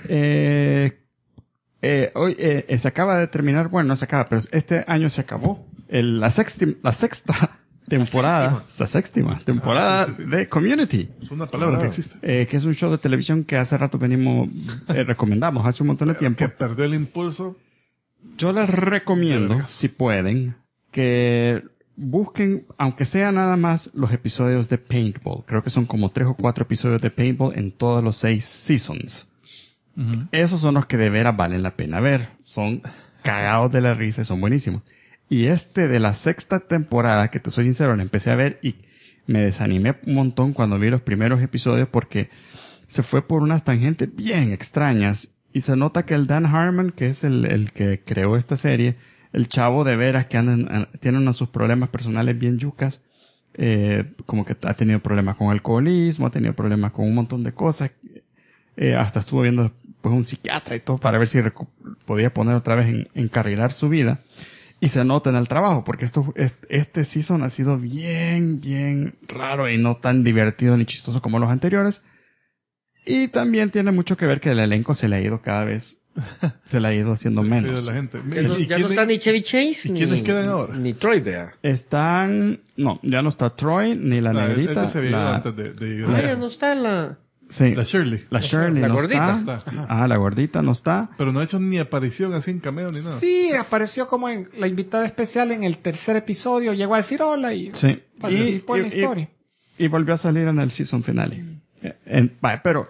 Hoy se acaba de terminar, bueno, no se acaba, pero este año se acabó la sexta temporada de Community. Es una palabra que existe. Que es un show de televisión que hace rato recomendamos hace un montón de tiempo. Que perdió el impulso. Yo les recomiendo, si pueden, que busquen, aunque sea nada más, los episodios de Paintball. Creo que son como 3 o 4 episodios de Paintball en todos los 6 seasons. Uh-huh. Esos son los que de veras valen la pena ver. Son cagados de la risa y son buenísimos. Y de la sexta temporada, que te soy sincero, la empecé a ver y me desanimé un montón cuando vi los primeros episodios porque se fue por unas tangentes bien extrañas. Y se nota que el Dan Harmon, que es el que creó esta serie, el chavo de veras que tiene unos sus problemas personales bien yucas, como que ha tenido problemas con alcoholismo, ha tenido problemas con un montón de cosas, hasta estuvo viendo pues un psiquiatra y todo para ver si podía poner otra vez encarrilar su vida, y se nota en el trabajo, porque este season ha sido bien, bien raro y no tan divertido ni chistoso como los anteriores, y también tiene mucho que ver que el elenco se le ha ido cada vez se la ha ido haciendo menos. La gente. Ya no está ni Chevy Chase, ¿y quiénes quedan ahora? Ni Troy Bear. No, ya no está Troy, ni la negrita. Se veía antes de ya no está la... Sí. La Shirley. La Shirley no gordita. Está. La gordita no está. Pero no ha hecho ni aparición así en cameo ni nada. Sí, apareció como en la invitada especial en el tercer episodio. Llegó a decir hola y... Sí. Participó en la historia. Y volvió a salir en el season finale. Pero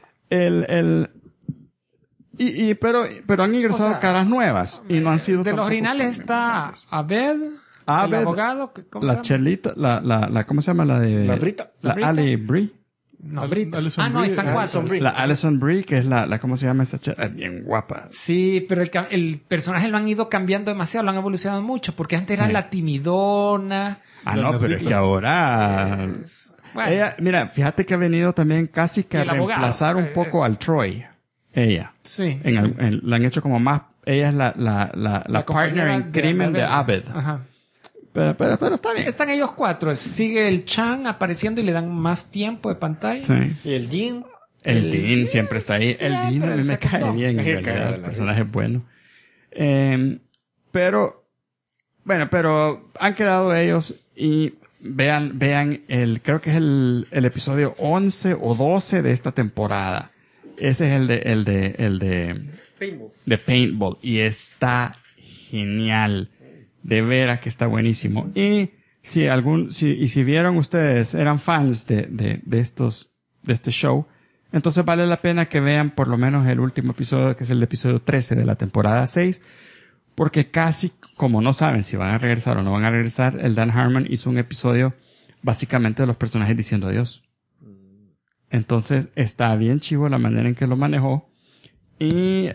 pero han ingresado caras nuevas y no han sido de los originales está Abed, el abogado, ¿cómo la se llama? Chelita, la ¿cómo se llama? La de la Brita, la Ali Brie. No, Brita. No, están cuatro. La Alison Brie, que es la ¿cómo se llama esta chela? Es bien guapa. Sí, pero el personaje lo han ido cambiando demasiado, lo han evolucionado mucho, porque antes era la timidona. No, pero es que ahora bueno. Ella, mira, fíjate que ha venido también casi que a reemplazar un poco al Troy. Ella. Sí. La han hecho como más. Ella es la partner en crimen de Abed. Ajá. Pero está bien. Están ellos cuatro. Sigue el Chan apareciendo y le dan más tiempo de pantalla. Sí. Y el Dean. El Dean siempre está ahí. El Dean a mí me cae bien, en realidad. El personaje es bueno. Pero han quedado ellos y vean creo que es el episodio 11 o 12 de esta temporada. Ese es el de Paintball. De Paintball. Y está genial. De veras que está buenísimo. Y si vieron ustedes, eran fans de este show, entonces vale la pena que vean por lo menos el último episodio, que es el episodio 13 de la temporada 6, porque casi, como no saben si van a regresar o no van a regresar, el Dan Harmon hizo un episodio básicamente de los personajes diciendo adiós. Entonces está bien chivo la manera en que lo manejó. Y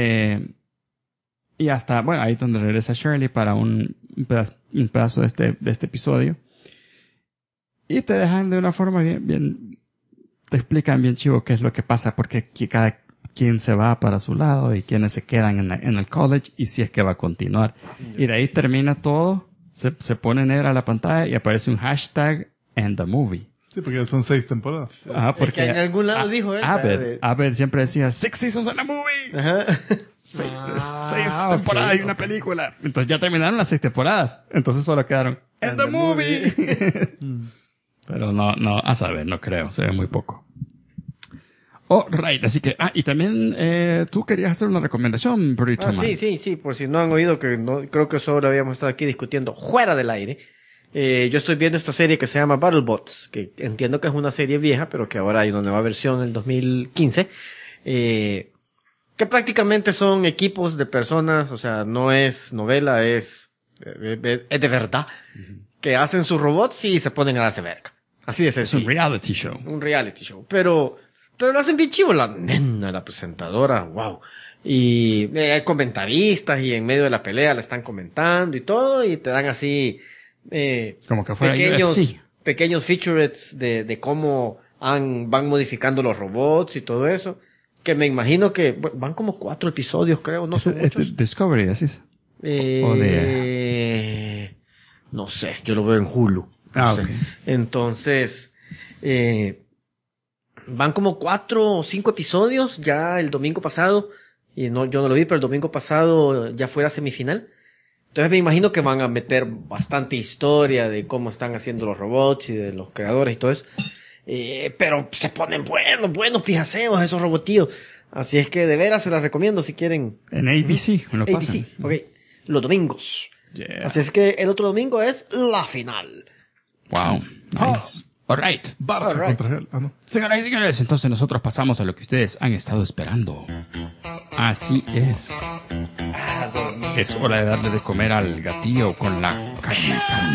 hasta, bueno, ahí es donde regresa Shirley para un pedazo de este episodio. Y te dejan de una forma bien, te explican bien chivo qué es lo que pasa, porque cada quien se va para su lado y quiénes se quedan en el college y si es que va a continuar. Y de ahí termina todo, se pone negra la pantalla y aparece un hashtag and the movie. Sí, porque ya son 6 temporadas. Porque es que en algún lado dijo él. Abed siempre decía 6 seasons in a movie. Ajá. 6 temporadas y una película. Entonces ya terminaron las 6 temporadas. Entonces solo quedaron and the movie. Pero no, a saber, no creo. Se ve muy poco. Oh, right. Así que, y también tú querías hacer una recomendación, Burrito Man. Sí. Por si no han oído, que no creo que solo habíamos estado aquí discutiendo fuera del aire. Yo estoy viendo esta serie que se llama BattleBots, que entiendo que es una serie vieja, pero que ahora hay una nueva versión en el 2015, que prácticamente son equipos de personas, o sea, no es novela, es de verdad, que hacen sus robots y se ponen a darse verga. Así de sencillo. Es un reality show. Un reality show. Pero lo hacen bien chivo, la nena, la presentadora, wow. Y hay comentaristas y en medio de la pelea la están comentando y todo, y te dan así... como que fuera pequeños featurettes de cómo van modificando los robots y todo eso, que me imagino que van como 4 episodios, creo, no son muchos. Discovery, así es. No sé, yo lo veo en Hulu. No sé. Okay. Entonces, van como 4 o 5 episodios ya el domingo pasado, y yo no lo vi, pero el domingo pasado ya fue la semifinal. Entonces me imagino que van a meter bastante historia de cómo están haciendo los robots y de los creadores y todo eso. Pero se ponen buenos pijaseos esos robotíos. Así es que de veras se las recomiendo si quieren. En ABC, me lo pasan. ABC, ok. Los domingos. Yeah. Así es que el otro domingo es la final. Wow, nice. All right. Barça contra Real. No. Señoras y señores, entonces nosotros pasamos a lo que ustedes han estado esperando. Así es. Es hora de darle de comer al gatillo con la carnita.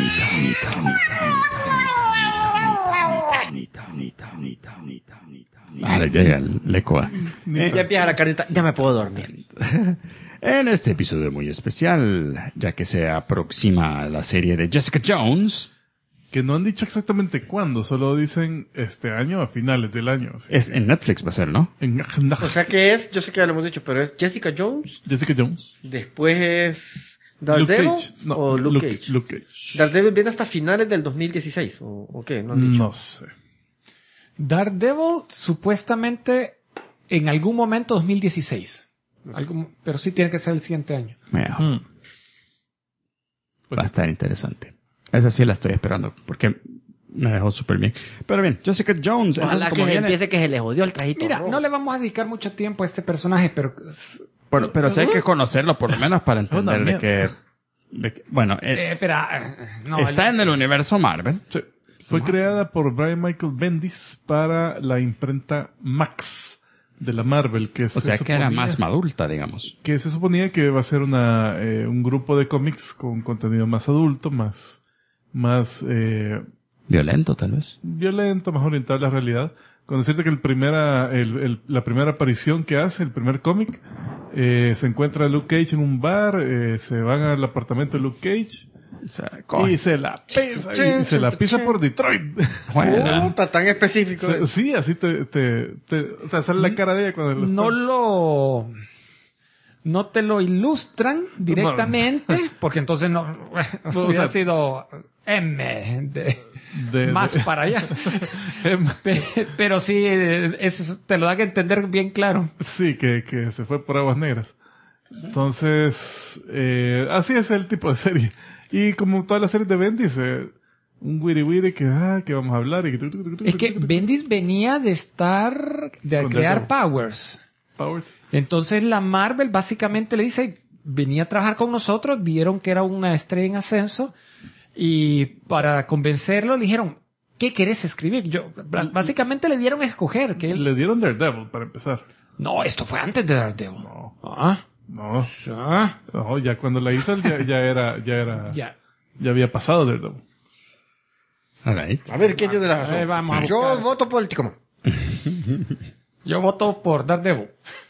Le llega el eco. Ya empieza la carnita, ya me puedo dormir. En este episodio muy especial, ya que se aproxima la serie de Jessica Jones, que no han dicho exactamente cuándo, solo dicen este año, a finales del año. Es en Netflix va a ser, ¿no? O sea que yo sé que ya lo hemos dicho, pero es Jessica Jones. Jessica Jones. Después es Daredevil o Luke Cage. Luke Cage. Daredevil viene hasta finales del 2016, ¿o qué? ¿No han dicho? No sé. Daredevil supuestamente en algún momento 2016. Pero sí tiene que ser el siguiente año. Va a estar interesante. Esa sí la estoy esperando, porque me dejó súper bien. Pero bien, Jessica Jones. Ojalá que empiece que se le jodió el trajito. Mira, no le vamos a dedicar mucho tiempo a este personaje, pero sí hay que conocerlo por lo menos para entender de que bueno, está en el universo Marvel. Sí. Fue creada por Brian Michael Bendis para la imprenta Max de la Marvel, que que era más adulta, digamos. Que se suponía que va a ser un grupo de cómics con contenido más adulto, más violento, tal vez. Violento, más orientado a la realidad. Con decirte que la primera aparición que hace, el primer cómic, se encuentra Luke Cage en un bar, se van al apartamento de Luke Cage y se la pisa, y se la pisa por Detroit. Está tan específico. Sí, así o sea, sale la cara de ella cuando no te lo ilustran directamente, porque entonces hubiera sido más para allá. Pero sí, te lo da que entender bien claro. Sí, que se fue por aguas negras. Entonces, así es el tipo de serie. Y como todas las series de Bendis, un wiri que vamos a hablar. Es que Bendis venía de crear Powers. Entonces la Marvel básicamente le dice, venía a trabajar con nosotros, vieron que era una estrella en ascenso y para convencerlo le dijeron, ¿qué querés escribir? Básicamente le dieron a escoger. Le dieron Daredevil para empezar. No, esto fue antes de Daredevil. No, ya cuando la hizo ya había pasado Daredevil. A ver, ¿quién tiene la razón? Yo voto por el Ticoman. Yo voto por Daredevil.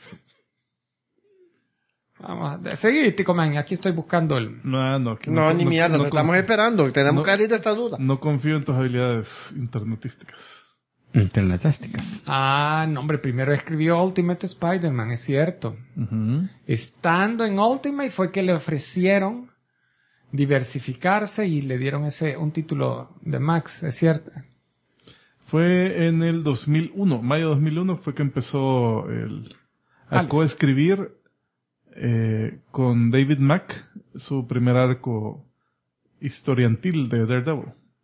Vamos a seguir, Ticoman. Aquí estoy buscando el... No, ni mierda, lo estamos esperando. Tenemos que abrir de esta duda. No confío en tus habilidades internetísticas. No, hombre, primero escribió Ultimate Spider-Man, es cierto. Estando en Ultimate fue que le ofrecieron diversificarse y le dieron un título de Max, es cierto. Fue en el 2001, mayo de 2001 fue que empezó a coescribir con David Mack su primer arco historiantil de Daredevil.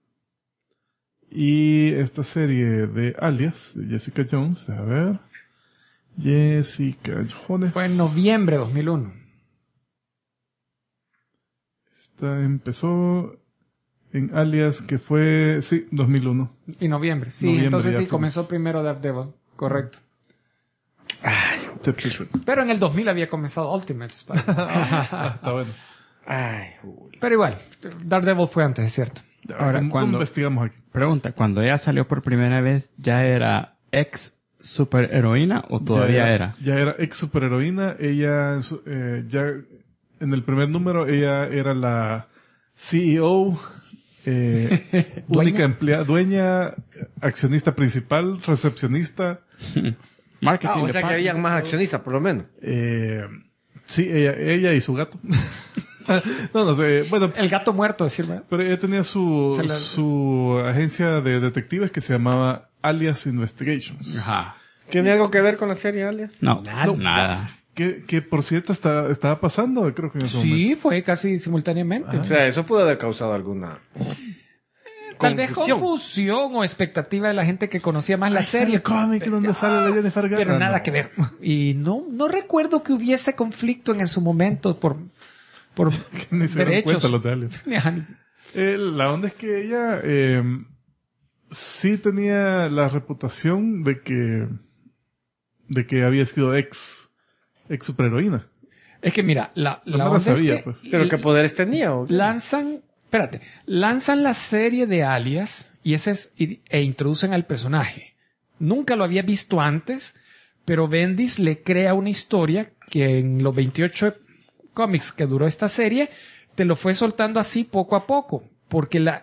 Y esta serie de Alias, de Jessica Jones, a ver. Jessica Jones. Fue en noviembre de 2001. Esta empezó en Alias, que fue, 2001. Y noviembre, entonces sí, comenzó primero Daredevil, correcto. Pero en el 2000 había comenzado Ultimate Spider-Man. Está bueno. Pero igual, Daredevil fue antes, es cierto. Ahora, cuando investigamos aquí. Pregunta, cuando ella salió por primera vez, ¿ya era ex superheroína o todavía era? Ya era ex superheroína. Ella, ya en el primer número, ella era la CEO, única empleada, dueña, accionista principal, recepcionista. Marketing. O sea que había más accionistas, por lo menos. Sí, ella y su gato. No sé. Bueno, el gato muerto, decir, ¿verdad? Pero ella tenía su agencia de detectives que se llamaba Alias Investigations. Ajá. ¿Tiene algo que ver con la serie Alias? No, nada. Que por cierto estaba pasando, creo que en ese momento. Sí, fue casi simultáneamente. O sea, eso puede haber causado alguna... Tal vez confusión o expectativa de la gente que conocía más la serie. El cómic donde sale la Jennifer Garner. Pero nada que ver. Y no recuerdo que hubiese conflicto en su momento por ni se derechos. Dan cuenta los de Alias. La onda es que ella sí tenía la reputación de que había sido ex superheroína. Es que mira, la no onda sabía, es que pues. ¿Pero qué poderes tenía? ¿O qué? Lanzan la serie de Alias e introducen al personaje. Nunca lo había visto antes, pero Bendis le crea una historia que en los 28 cómics que duró esta serie, te lo fue soltando así poco a poco, porque la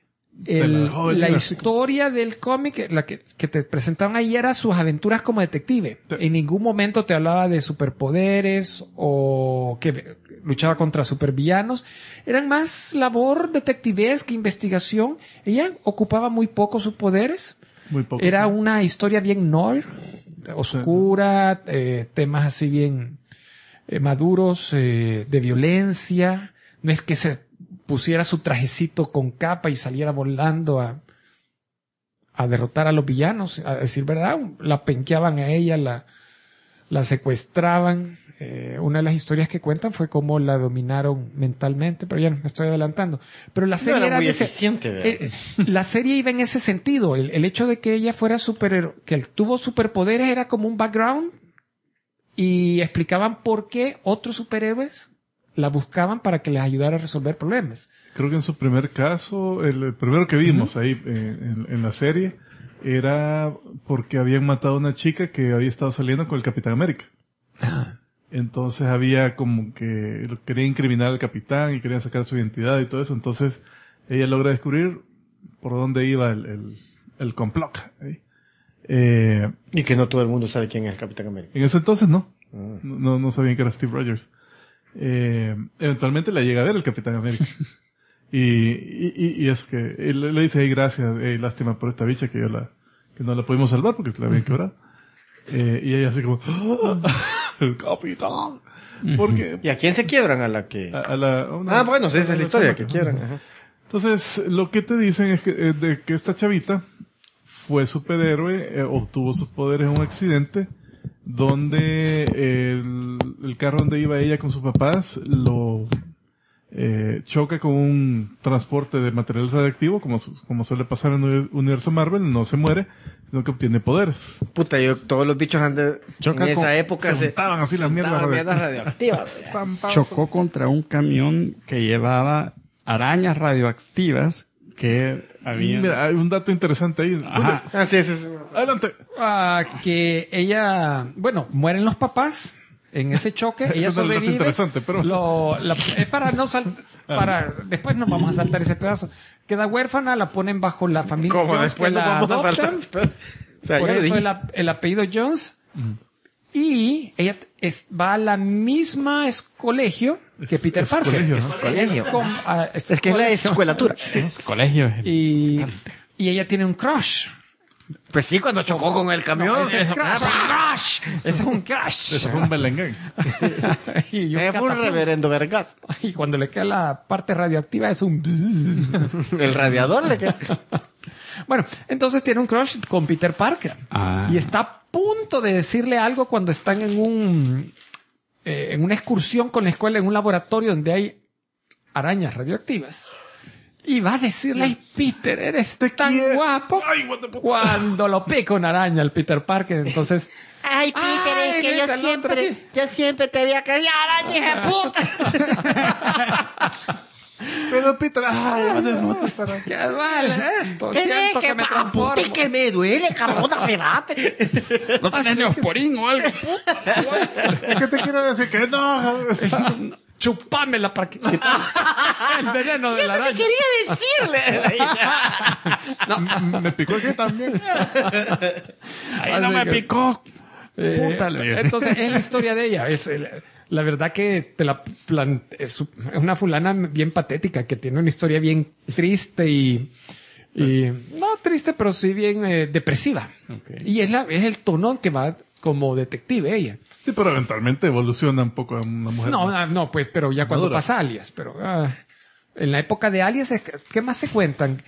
historia del cómic, la que te presentaban ahí era sus aventuras como detective. Sí. En ningún momento te hablaba de superpoderes o que luchaba contra supervillanos. Eran más labor detectivesca, investigación. Ella ocupaba muy poco sus poderes. Muy poco. Era una historia bien noir, oscura, temas así bien maduros, de violencia. No es que se pusiera su trajecito con capa y saliera volando a derrotar a los villanos. A decir verdad, la penqueaban a ella, la secuestraban. Una de las historias que cuentan fue cómo la dominaron mentalmente, pero ya me estoy adelantando. Pero la serie era muy eficiente. La serie iba en ese sentido. El hecho de que ella fuera que él tuvo superpoderes era como un background y explicaban por qué otros superhéroes la buscaban para que les ayudara a resolver problemas. Creo que en su primer caso, el primero que vimos ahí en la serie, era porque habían matado a una chica que había estado saliendo con el Capitán América. Entonces había como que quería incriminar al capitán y quería sacar su identidad y todo eso. Entonces ella logra descubrir por dónde iba el complot. Y que no todo el mundo sabe quién es el Capitán América. En ese entonces no. No sabían que era Steve Rogers. Eventualmente la llega a ver el Capitán América. Y es que él le dice, gracias, lástima por esta bicha que no la pudimos salvar porque la habían quebrado. Y ella así como, el capitán. Porque, ¿Y a quién se quiebran? A la que... bueno, sí, esa es la historia, que quiebran. Ajá. Entonces, lo que te dicen es que esta chavita fue superhéroe, obtuvo sus poderes en un accidente donde el carro donde iba ella con sus papás lo choca con un transporte de material radioactivo, como suele pasar en el universo Marvel. No se muere, sino que obtiene poderes. Puta, todos los bichos antes, en esa época se juntaban así las mierdas radioactivas. Chocó contra un camión que llevaba arañas radioactivas que había... Mira, hay un dato interesante ahí. Ajá. Sí. Adelante. Que ella, mueren los papás en ese choque. Ella Eso es un dato sobrevive. interesante, pero... Es para no saltar, después nos vamos a saltar ese pedazo. Queda huérfana, la ponen bajo la familia ¿Cómo? Jones, Después que nos la vamos a adoptan. saltar después. O sea, Por ya lo eso dijiste. el apellido Jones. Y ella va a la misma colegio que Peter Parker. colegio, ¿no? Es colegio. Es que es la colegio. escuelatura. Es colegio. Y ella tiene un crush. Pues sí, cuando chocó con el camión. Ese es crush. Ese es un crush. Eso fue un belenguén. Y un Fue un catapum. reverendo vergas. Y cuando le queda la parte radioactiva es un... El radiador le queda. Bueno, entonces tiene un crush con Peter Parker. Ah. Y está a punto de decirle algo cuando están en una excursión con la escuela en un laboratorio donde hay arañas radioactivas. Y va a decirle, ay, Peter, eres tan guapo. Ay, what the- Cuando lo pica una araña al Peter Parker, entonces... Ay, Peter, Ay, es que neta, el otro aquí. yo siempre te había querido, araña, hija de puta. Pero Peter, ¿Qué vale esto? ¿Qué Siento ves? que me transformo. Puta, que me duele, cabrón, espérate. ¿No tenés neosporín o algo? ¿qué te quiero decir? Que no. Chupámela para que... el veneno de la Eso te araña. quería decirle. Me picó aquí también. Ahí no Así me que- picó. Puta, le digo. Entonces es la historia de ella. La verdad que te la es una fulana bien patética que tiene una historia bien triste y no triste, pero sí bien depresiva. Okay. Y es el tono que va como detective ella. Sí, pero eventualmente evoluciona un poco a una mujer. No, pues, pero ya cuando Madura. pasa Alias, pero en la época de Alias, ¿qué más te cuentan?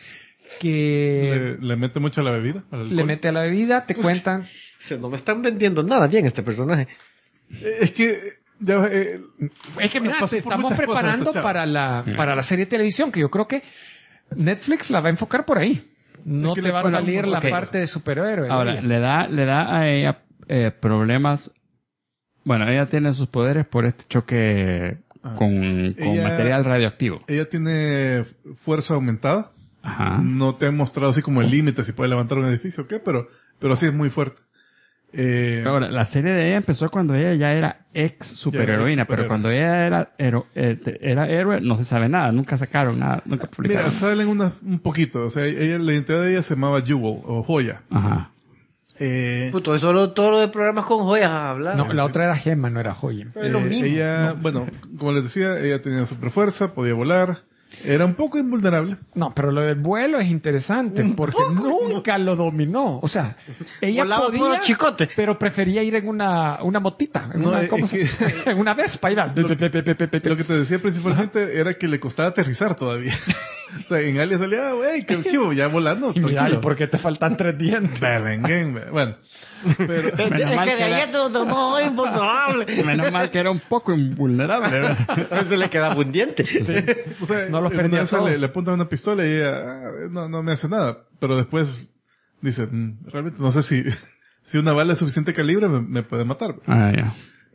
Que Le mete mucho a la bebida. al alcohol. le mete a la bebida, te cuentan. No me están vendiendo nada bien este personaje. Es que ya, Es que mira, pasó te por estamos muchas cosas preparando esta chava. para la serie de televisión, que yo creo que Netflix la va a enfocar por ahí. No Es que te le va a pasa salir un- la ok. parte de superhéroe. de Ahora, ella. le da a ella problemas. Bueno, ella tiene sus poderes por este choque con Ella- material radioactivo. ella tiene fuerza aumentada. Ajá. No te han mostrado así como el límite si puede levantar un edificio o qué, pero sí es muy fuerte. Ahora, la serie de ella empezó cuando ella ya era ex superheroína, pero superhéroe. cuando ella era héroe no se sabe nada, nunca sacaron nada, nunca Mira, publicaron. salen un poquito. O sea, la identidad de ella se llamaba Jewel o Joya. Ajá. Puto, es solo todo lo de programas con joyas a hablar. No, la otra era Gemma, no era Joya. Es lo mismo. Ella, bueno, como les decía, ella tenía super fuerza, podía volar, era un poco invulnerable. No, pero lo del vuelo es interesante porque nunca lo dominó. O sea, ella Volaba puro podía, chicote. pero prefería ir en una motita, en No, una, es ¿cómo que- se- en una Vespa. Iba. Lo que te decía principalmente era que le costaba aterrizar todavía. O sea, en Alias salía, güey, qué chivo, ya volando. Y mira, ¿y tranquilo. por qué te faltan 3 dientes? Bueno, pero Es que Menos mal de que ahí era- no es invulnerable. Menos mal que era un poco invulnerable, ¿verdad? A veces le quedaba un diente. o sea, No los en perdía una de esas todos. le apuntan una pistola y ella no me hace nada. Pero después dice, realmente no sé si una bala de suficiente calibre me puede matar. Ah, ya.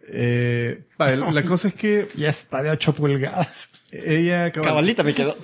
La cosa es que Y está de 8 pulgadas. ella Cabalita me quedó.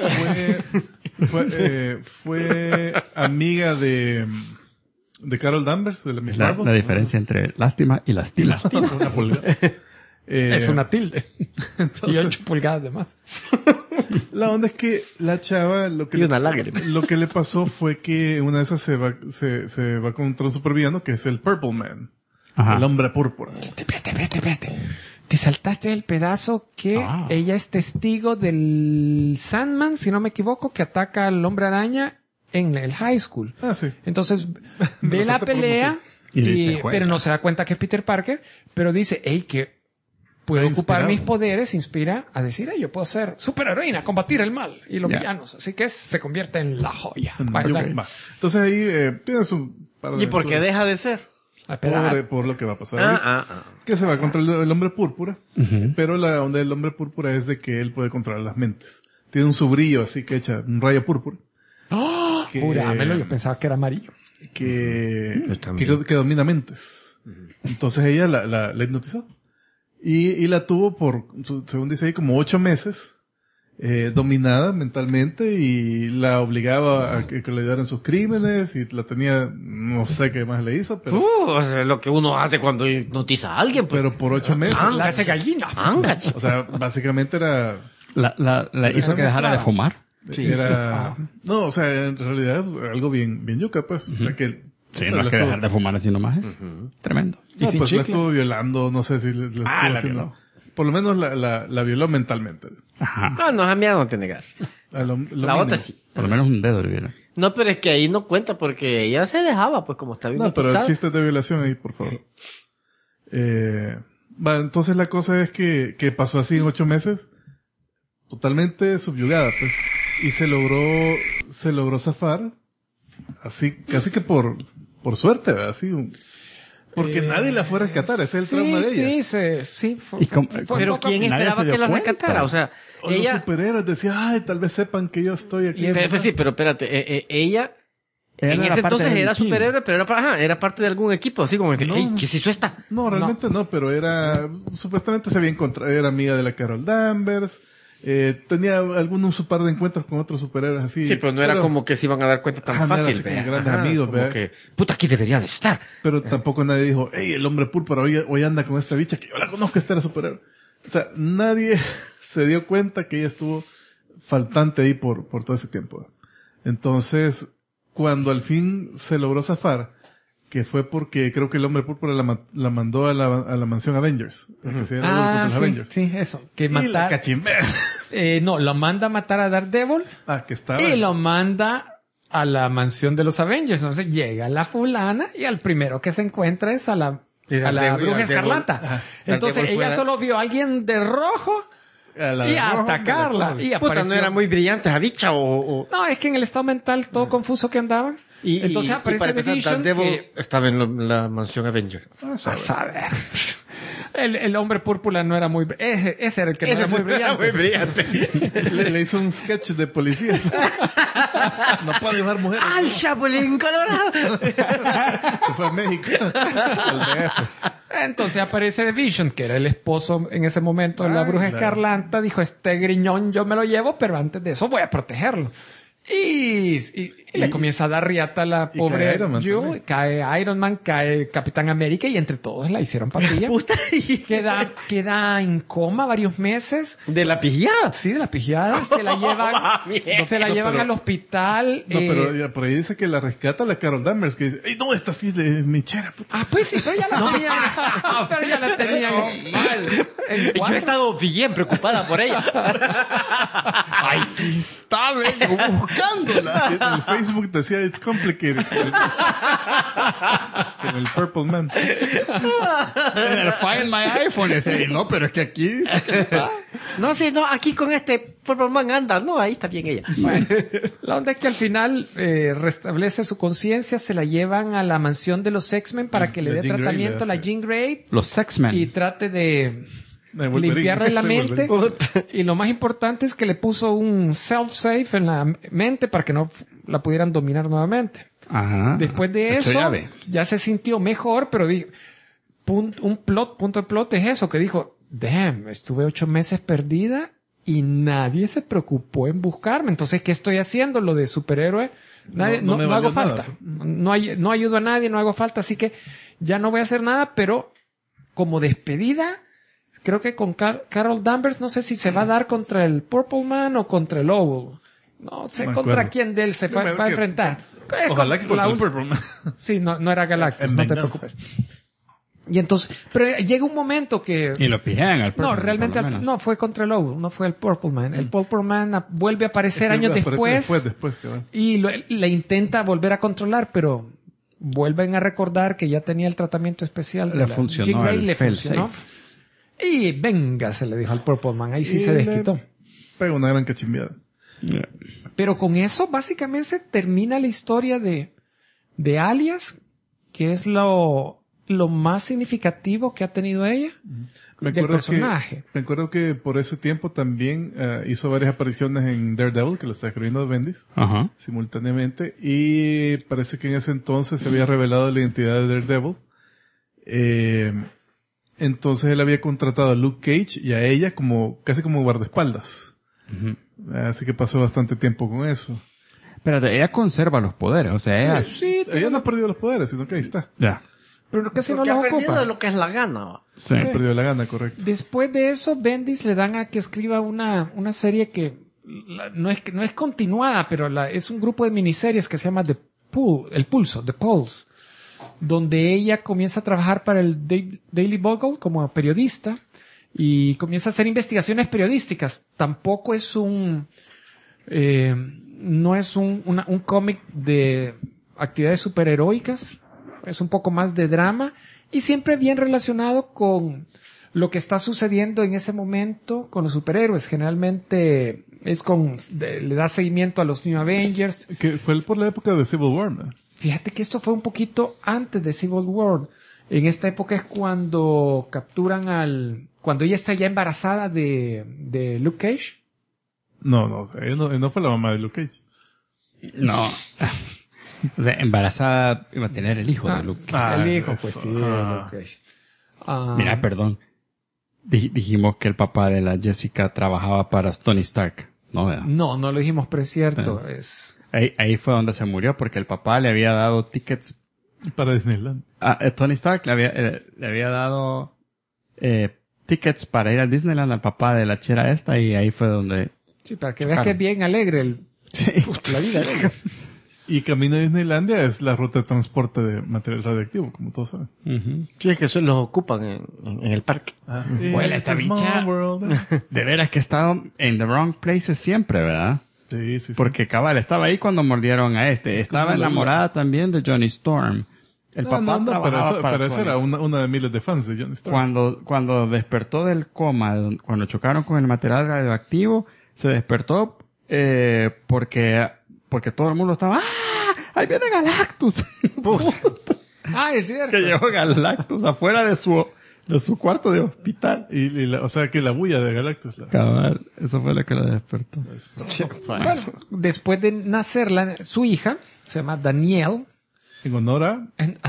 fue amiga de Carol Danvers, de la Miss La Marvel. diferencia entre lástima y lastima. Una pulgada. Es una tilde. Y entonces, 8 pulgadas de más. la onda es que la chava, lo que Y una lágrima. lo que le pasó fue que una de esas se va contra un supervillano que es el Purple Man. Ajá. El hombre púrpura. Espérate. Te saltaste el pedazo que ella es testigo del Sandman, si no me equivoco, que ataca al Hombre Araña en el high school. Ah, sí. Entonces, ve la pelea, pero no se da cuenta que es Peter Parker, pero dice, hey, que puedo ocupar mis poderes, inspira a decir, hey, yo puedo ser superheroína, combatir el mal y los villanos. Así que se convierte en la joya. Entonces ahí tiene su... ¿Y por qué deja de ser? Por lo que va a pasar que se va contra el hombre púrpura, pero la onda del hombre púrpura es de que él puede controlar las mentes. Tiene un brillo así que echa un rayo púrpura. Jurámelo, yo pensaba que era amarillo. Que domina mentes. Entonces ella la hipnotizó. Y la tuvo por, según dice ahí, como 8 meses. Dominada mentalmente y la obligaba a que le ayudara en sus crímenes y la tenía, no sé qué más le hizo, pero... o sea, lo que uno hace cuando hipnotiza a alguien. Pues. Pero por 8 meses. La hace gallina. O sea, básicamente era... La hizo que dejara de fumar. Sí, era... No, o sea, en realidad algo bien yuca, pues. O sea, que... Sí, no es que dejar de fumar así nomás es tremendo. No, y pues la estuvo violando, no sé si le estuvo haciendo... Por lo menos la violó mentalmente. Ajá. No, a mí no tiene gracia. La otra sí. Por lo menos un dedo le vieron. No, pero es que ahí no cuenta porque ella se dejaba, pues como está bien. No, pero el chiste de violación ahí, por favor. Entonces la cosa es que pasó así en 8 meses. Totalmente subyugada, pues. Y se logró zafar. Así, casi que por suerte, ¿verdad? Así porque nadie la fue a rescatar, ese es el trauma de ella. Sí. Pero ¿quién esperaba que la rescatara? O sea, ella... los superhéroes decían, ay, tal vez sepan que yo estoy aquí. Sí, pero espérate, ella en ese entonces era superhéroe, pero era parte de algún equipo, así como que, ¿qué se hizo esta? No, realmente no, pero supuestamente se había encontrado, era amiga de la Carol Danvers. Tenía su par de encuentros con otros superhéroes así. Sí, pero no era como que se iban a dar cuenta tan fácil. Como grandes amigos, como que, puta, aquí debería de estar. Pero tampoco nadie dijo, hey, el hombre púrpura hoy anda con esta bicha que yo la conozco, esta era superhéroe. O sea, nadie se dio cuenta que ella estuvo faltante ahí por todo ese tiempo. Entonces, cuando al fin se logró zafar, que fue porque creo que el hombre púrpura la mandó a la mansión Avengers. Que se contra los Avengers. Sí, eso. Que la cachimbea. No, lo manda a matar a Daredevil. Que estaba. Y lo manda a la mansión de los Avengers. Entonces llega la fulana y al primero que se encuentra es a la bruja escarlata. Entonces ella solo vio a alguien de rojo y a atacarla. Y puta, no era muy brillante esa bicha o... No, es que en el estado mental todo confuso que andaba. Entonces aparece The Vision que estaba en la mansión Avenger. A saber. El hombre púrpura no era muy... Ese era el que no era muy brillante. Le hizo un sketch de policía. No puede llevar mujeres. ¡Al Chapulín Colorado! Se fue a México. Al DF. Entonces aparece The Vision, que era el esposo en ese momento de la bruja escarlata. Dijo, este griñón yo me lo llevo, pero antes de eso voy a protegerlo. Y le comienza a dar riata a la pobre Joe. Cae Iron Man, cae Capitán América y entre todos la hicieron papilla. Queda en coma varios meses. ¿De la pijada? Sí, de la pijada. Se la llevan al hospital. No, pero por ahí dice que la rescata la Carol Danvers, que dice, ¡ey, no, esta sí es de mi chera, puta! Pues sí, pero ya la tenían mal. Yo he estado bien preocupada por ella. Ahí está, vengo buscándola. En el Facebook decía, it's complicated. Con el Purple Man. En el Find My iPhone decía, no, pero es que aquí dice que está. No, aquí con este Purple Man anda. No, ahí está bien ella. Bueno, la onda es que al final restablece su conciencia, se la llevan a la mansión de los X-Men para que le dé tratamiento a la Jean Grey. Los X-Men. Y trate de limpiarle la mente. Y lo más importante es que le puso un self-save en la mente para que no la pudieran dominar nuevamente. Ajá. Después de eso, ya se sintió mejor, pero dijo, punto de plot es eso, que dijo, damn, estuve 8 meses perdida y nadie se preocupó en buscarme. Entonces, ¿qué estoy haciendo? Lo de superhéroe. No hago falta. No ayudo a nadie, no hago falta, así que ya no voy a hacer nada, pero como despedida, creo que con Carol Danvers, no sé si se va a dar contra el Purple Man o contra el Owl. No sé contra quién de él se va a enfrentar. Ojalá que contra el Purple Man. Sí, no era Galactus, no te preocupes. Y entonces, pero llega un momento que... Y lo pijean al Purple No, Man, realmente por lo menos. no fue contra el Owl, no fue el Purple Man. El Purple Man vuelve a aparecer años después. Después, cabrón. Y le intenta volver a controlar, pero vuelven a recordar que ya tenía el tratamiento especial. Le funcionó Jean Grey el le fail funcionó. safe. Y venga, se le dijo al Purple Man. Ahí sí Y se le desquitó. Pega una gran cachimbiada. Yeah. Pero con eso básicamente se termina la historia de Alias, que es lo más significativo que ha tenido ella del personaje. Me acuerdo que por ese tiempo también hizo varias apariciones en Daredevil, que lo está escribiendo Bendis, Ajá. simultáneamente, y parece que en ese entonces se había revelado la identidad de Daredevil. Entonces él había contratado a Luke Cage y a ella casi como guardaespaldas. Ujú. Así que pasó bastante tiempo con eso. Espérate, ella conserva los poderes, o sea, ella... Sí, Ella no ha perdido los poderes, sino que ahí está. Ya. pero casi no Porque ha los perdido ocupa. de lo que es la gana. ¿va? Sí. Ha perdido la gana, correcto. Después de eso, Bendis le dan a que escriba una serie que no es continuada, pero es un grupo de miniseries que se llama The Pulse, donde ella comienza a trabajar para el Daily Bugle como periodista y comienza a hacer investigaciones periodísticas. Tampoco es no es un cómic de actividades superheroicas, es un poco más de drama y siempre bien relacionado con lo que está sucediendo en ese momento con los superhéroes. Generalmente le da seguimiento a los New Avengers. Que fue por la época de Civil War, ¿no? Fíjate que esto fue un poquito antes de Civil War. En esta época es cuando capturan cuando ella está ya embarazada de Luke Cage. No, ella no fue la mamá de Luke Cage. No. O sea, embarazada iba a tener el hijo de Luke. El hijo, eso. pues sí, de Luke Cage. Mira, perdón. Dijimos que el papá de la Jessica trabajaba para Tony Stark. No, ¿verdad? No lo dijimos, pero es cierto. Ahí fue donde se murió porque el papá le había dado tickets. Para Disneyland. Tony Stark le había dado tickets para ir a Disneyland al papá de la chera esta y ahí fue donde... Sí, para que veas que es bien alegre la vida. Y camino a Disneylandia es la ruta de transporte de material radioactivo, como todos saben. Ujú. Sí, es que eso los ocupan en el parque. Huele esta bicha. De veras que he estado en the wrong places siempre, ¿verdad? Sí. Porque cabal, estaba ahí cuando mordieron a este. Estaba enamorada también de Johnny Storm. El papá trabajaba para pero eso era una de miles de fans de Johnny Storm. Cuando despertó del coma, cuando chocaron con el material radioactivo, se despertó porque todo el mundo estaba ¡ah! ¡Ahí viene Galactus! Es cierto. Que llegó Galactus afuera de su cuarto de hospital. O sea que la bulla de Galactus. Cabal, eso fue lo que la despertó. Bueno, después de nacer su hija, se llama Danielle. En honor a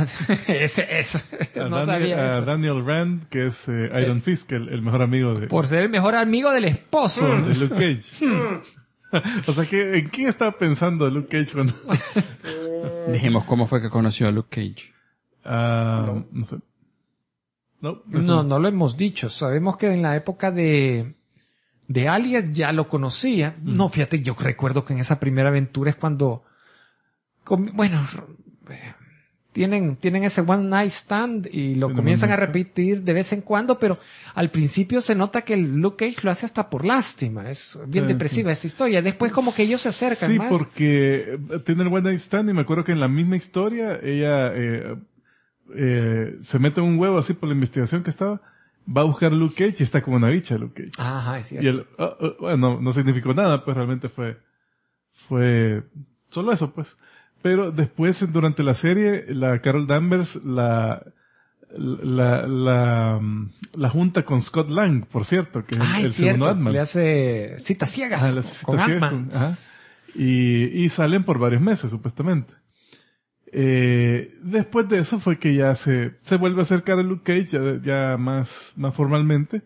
No sabía eso. Daniel Rand, que es Iron Fist, que el mejor amigo de Por ser el mejor amigo del esposo. de Luke Cage. O sea que, ¿en quién estaba pensando Luke Cage cuando...? Dijimos cómo fue que conoció a Luke Cage. No sé. No lo hemos dicho. Sabemos que en la época de Alias ya lo conocía. No, fíjate, yo recuerdo que en esa primera aventura es cuando... tienen ese one night stand y lo comienzan a repetir de vez en cuando, pero al principio se nota que el Luke Cage lo hace hasta por lástima. Es bien depresiva esa historia. Después como que ellos se acercan más. Sí, porque tiene el one night stand y me acuerdo que en la misma historia ella se mete en un huevo así por la investigación que estaba, va a buscar a Luke Cage y está como una bicha Luke Cage. Ajá, es cierto. Y él, bueno, no significó nada, pues realmente fue solo eso, pues. Pero después, durante la serie, la Carol Danvers la junta con Scott Lang, por cierto, que es el segundo Ant-Man. Le hace citas ciegas con Ant-Man. Y salen por varios meses, supuestamente. Después de eso fue que ya se vuelve a acercar a Luke Cage ya más formalmente,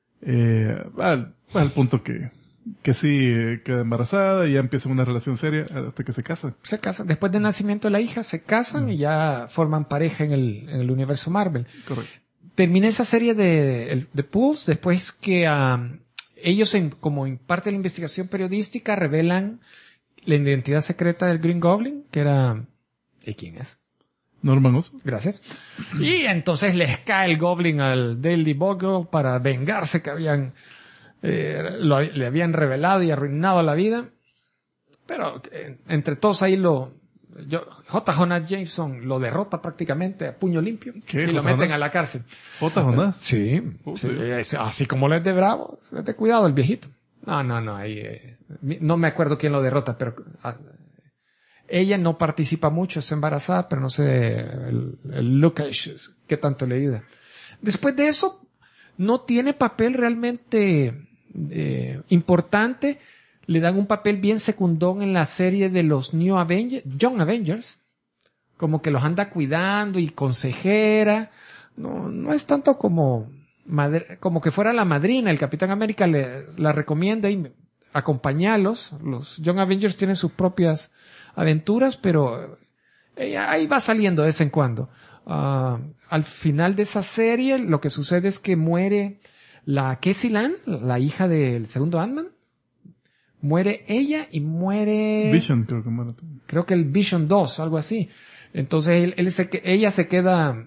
al punto que sí queda embarazada y ya empieza una relación seria hasta que se casan. Se casan. Después del nacimiento de la hija, se casan y ya forman pareja en el universo Marvel. Correcto. Termina esa serie de Pulse después que ellos, como en parte de la investigación periodística, revelan la identidad secreta del Green Goblin, que era... ¿Y quién es? Norman Osborn. Gracias. Y entonces les cae el Goblin al Daily Bugle para vengarse que habían le habían revelado y arruinado la vida. Pero entre todos ahí J. Jonah Jameson lo derrota prácticamente a puño limpio. ¿Qué? Y lo meten a la cárcel. ¿J. Jonah? Sí, así como lo es de bravo, es de cuidado el viejito. No, ahí no me acuerdo quién lo derrota, pero ella no participa mucho, es embarazada, pero no sé el Lucas qué tanto le ayuda. Después de eso, no tiene papel realmente importante. Le dan un papel bien secundón en la serie de los Young Avengers. Como que los anda cuidando y consejera. No es tanto como que fuera la madrina. El Capitán América la recomienda y acompañarlos. Los Young Avengers tienen sus propias aventuras, pero ella ahí va saliendo de vez en cuando. Al final de esa serie, lo que sucede es que muere la Casey Lang, la hija del segundo Ant-Man. Muere ella y muere... Vision, creo que muere. Creo que el Vision 2, algo así. Entonces ella se queda...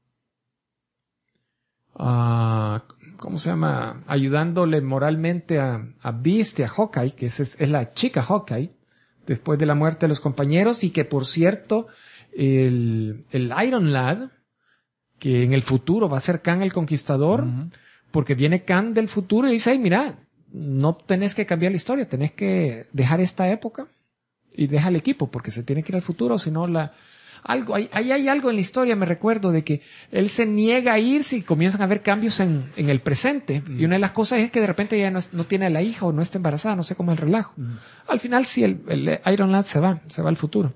¿cómo se llama? Ayudándole moralmente a Beast y a Hawkeye, que es la chica Hawkeye, después de la muerte de los compañeros, y que por cierto, el Iron Lad, que en el futuro va a ser Kang el Conquistador, porque viene Kang del futuro y dice, ay, mira, no tenés que cambiar la historia, tenés que dejar esta época y deja el equipo, porque se tiene que ir al futuro, si no ahí hay algo en la historia, me recuerdo, de que él se niega a irse y comienzan a haber cambios en el presente. Y una de las cosas es que de repente ya no tiene a la hija o no está embarazada, no sé cómo es el relajo. Al final sí, el Iron Lad se va al futuro.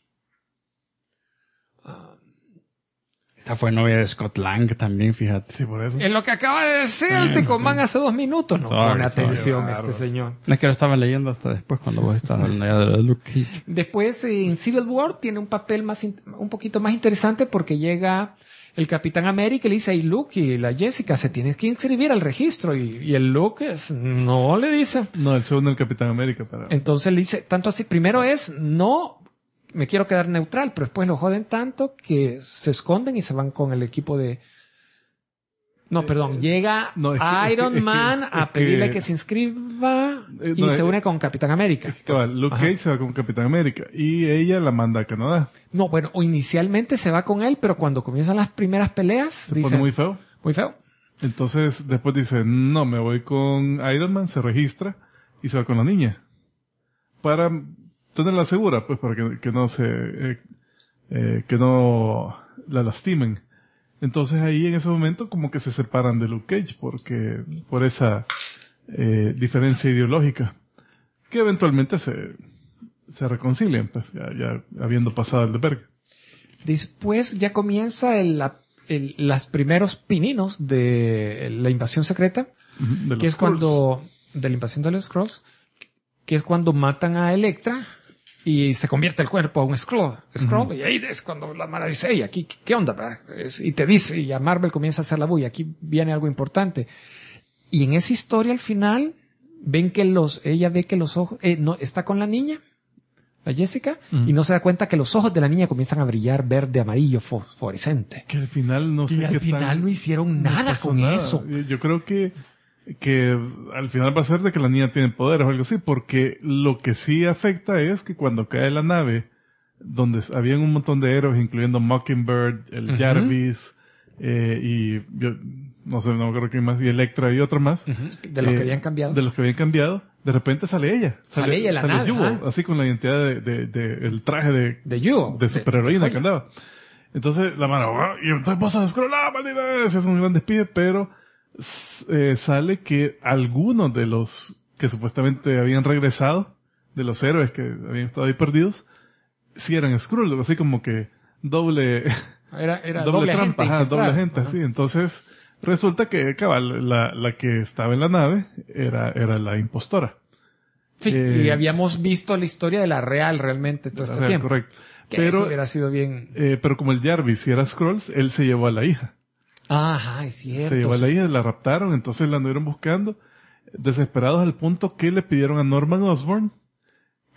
Esta fue novia de Scott Lang también, fíjate. Sí, por eso. Es lo que acaba de decir el Ticomán hace 2 minutos. No pone atención este señor. No es que lo estaba leyendo hasta después cuando vos estabas hablando ya de lo de Luke Cage. Después en Civil War tiene un papel un poquito más interesante porque llega el Capitán América y le dice, hey Luke y la Jessica se tienen que inscribir al registro y el Luke no le dice. No, el segundo el Capitán América. Entonces le dice, tanto así, primero no, me quiero quedar neutral, pero después lo joden tanto que se esconden y se van con el equipo de... No, perdón, llega Iron Man a pedirle que se inscriba y se une con Capitán América. Luke Cage se va con Capitán América y ella la manda a Canadá. No, bueno, inicialmente se va con él, pero cuando comienzan las primeras peleas... Se pone muy feo. Muy feo. Entonces después dice, no, me voy con Iron Man, se registra y se va con la niña. Para tenerla segura, pues, para que no que no la lastimen. Entonces ahí en ese momento como que se separan de Luke Cage por esa diferencia ideológica que eventualmente se reconcilian, pues ya habiendo pasado el de verga. Después ya comienza las primeros pininos de la invasión secreta, que es cuando de la invasión de los Skrulls, que es cuando matan a Elektra y se convierte el cuerpo a un Skrull. Y ahí es cuando la Mara dice, hey, aquí, ¿qué onda? ¿Verdad? Y te dice, y a Marvel comienza a hacer la bulla. Aquí viene algo importante. Y en esa historia, al final, ella ve que los ojos, no, está con la niña, la Jessica, y no se da cuenta que los ojos de la niña comienzan a brillar verde, amarillo, fosforescente. Que al final no sé y al final no hicieron nada con eso. Yo creo que al final va a ser de que la niña tiene poderes o algo así, porque lo que sí afecta es que cuando cae la nave, donde habían un montón de héroes, incluyendo Mockingbird, el Jarvis, y yo no sé, no me acuerdo quién más, y Elektra y otro más. De los que habían cambiado. De los que habían cambiado. De repente sale ella. Sale ella en la nave. Yugo, así con la identidad el traje de Yugo. De superheroína que andaba. Entonces, la mano, y entonces vos sos Skrull, maldita, se hace un gran despide, pero sale que algunos de los que supuestamente habían regresado, de los héroes que habían estado ahí perdidos, sí eran Skrull, así como que doble trampa, doble agente, sí. Entonces, resulta que cabal, la que estaba en la nave era la impostora. Sí, y habíamos visto la historia de la Real realmente todo este tiempo. Correcto. Pero eso hubiera sido bien. Pero como el Jarvis sí era Skrulls, él se llevó a la hija. Ajá, es cierto. Se llevó a la hija, la raptaron, entonces la anduvieron buscando, desesperados al punto que le pidieron a Norman Osborn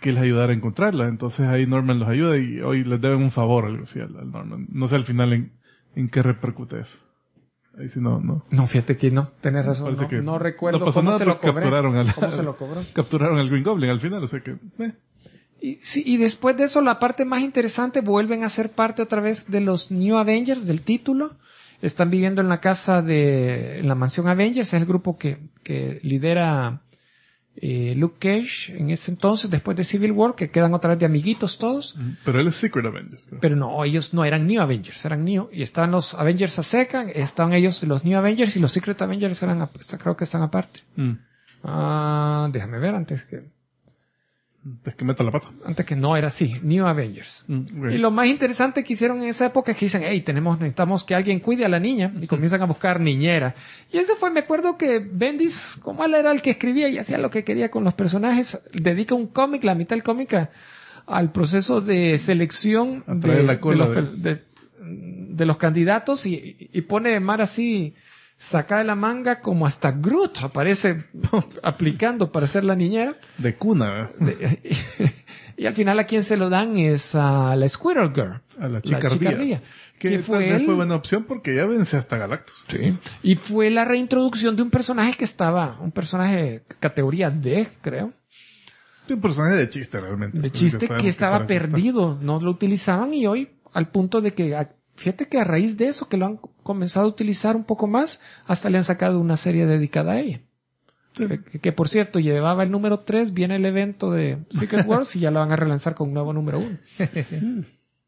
que les ayudara a encontrarla. Entonces ahí Norman los ayuda y hoy les deben un favor, algo así al Norman. No sé al final en qué repercute eso. Ahí sí no. No, fíjate que no, tenés razón. No recuerdo cómo se lo cobré. ¿Cómo se lo cobró? Capturaron al Green Goblin al final, o sea que... Y después de eso, la parte más interesante, vuelven a ser parte otra vez de los New Avengers, del título. Están viviendo en la casa en la mansión Avengers, es el grupo que lidera Luke Cage en ese entonces, después de Civil War, que quedan otra vez de amiguitos todos. Pero él es Secret Avengers. Creo. Pero no, ellos no eran New Avengers, eran New. Y estaban los Avengers a seca, estaban ellos los New Avengers y los Secret Avengers creo que están aparte. Déjame ver antes que meta la pata. Antes que no era así, New Avengers. Right. Y lo más interesante que hicieron en esa época es que dicen, hey, necesitamos que alguien cuide a la niña, y comienzan a buscar niñera. Y ese fue, me acuerdo que Bendis, como él era el que escribía y hacía lo que quería con los personajes, dedica un cómic, la mitad del cómic, al proceso de selección de los candidatos y pone mar así, saca de la manga como hasta Groot aparece aplicando para ser la niñera. De cuna. Y al final a quien se lo dan es a la Squirrel Girl. A la chica ardilla. Que fue buena opción porque ya vence hasta Galactus. Sí. Y fue la reintroducción de un personaje un personaje categoría D, creo. Un personaje de chiste realmente. De chiste que estaba perdido. No lo utilizaban y hoy al punto de que... Fíjate que a raíz de eso, que lo han comenzado a utilizar un poco más, hasta le han sacado una serie dedicada a ella. Sí. Que por cierto, llevaba el número 3, viene el evento de Secret Wars y ya lo van a relanzar con un nuevo número 1.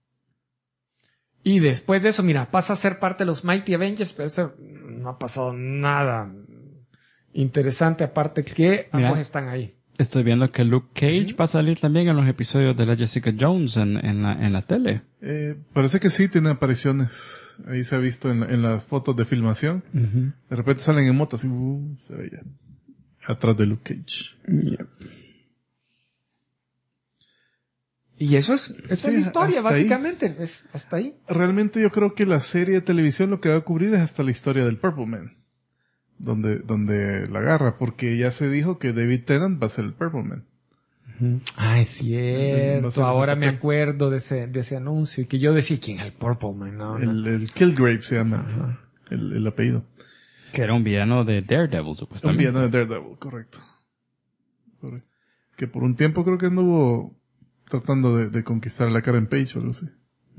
Y después de eso, mira, pasa a ser parte de los Mighty Avengers, pero eso no ha pasado nada interesante, aparte que ambos están ahí. Estoy viendo que Luke Cage va a salir también en los episodios de la Jessica Jones en la tele. Parece que sí, tiene apariciones. Ahí se ha visto en las fotos de filmación. De repente salen en moto así, se ve ya. Atrás de Luke Cage. Yep. Y eso es la historia, básicamente. Es hasta ahí. Realmente yo creo que la serie de televisión lo que va a cubrir es hasta la historia del Purple Man. Donde la agarra, porque ya se dijo que David Tennant va a ser el Purple Man. Ah, es cierto. Ahora me acuerdo de ese anuncio y que yo decía, ¿quién es el Purple Man? No. El Kilgrave se llama el apellido. Que era un villano de Daredevil, supuestamente. Un villano de Daredevil, correcto. Que por un tiempo creo que anduvo tratando de conquistar la Karen Page o algo así.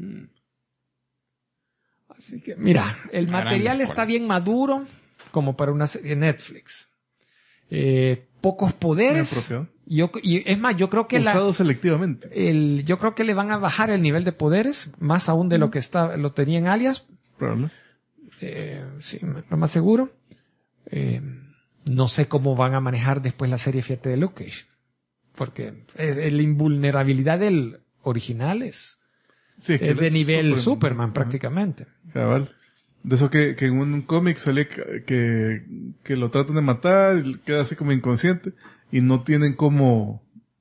Así que, mira, el material está bien maduro como para una serie de Netflix. Pocos poderes. Y es más, yo creo que usado selectivamente. Yo creo que le van a bajar el nivel de poderes, más aún de lo que lo tenía en Alias. Probable. Sí, lo más seguro. No sé cómo van a manejar después la serie, fíjate, de Luke Cage. Porque la invulnerabilidad del original es de nivel Superman prácticamente. Cabal. De eso que en un cómic sale que lo tratan de matar y queda así como inconsciente y no tienen cómo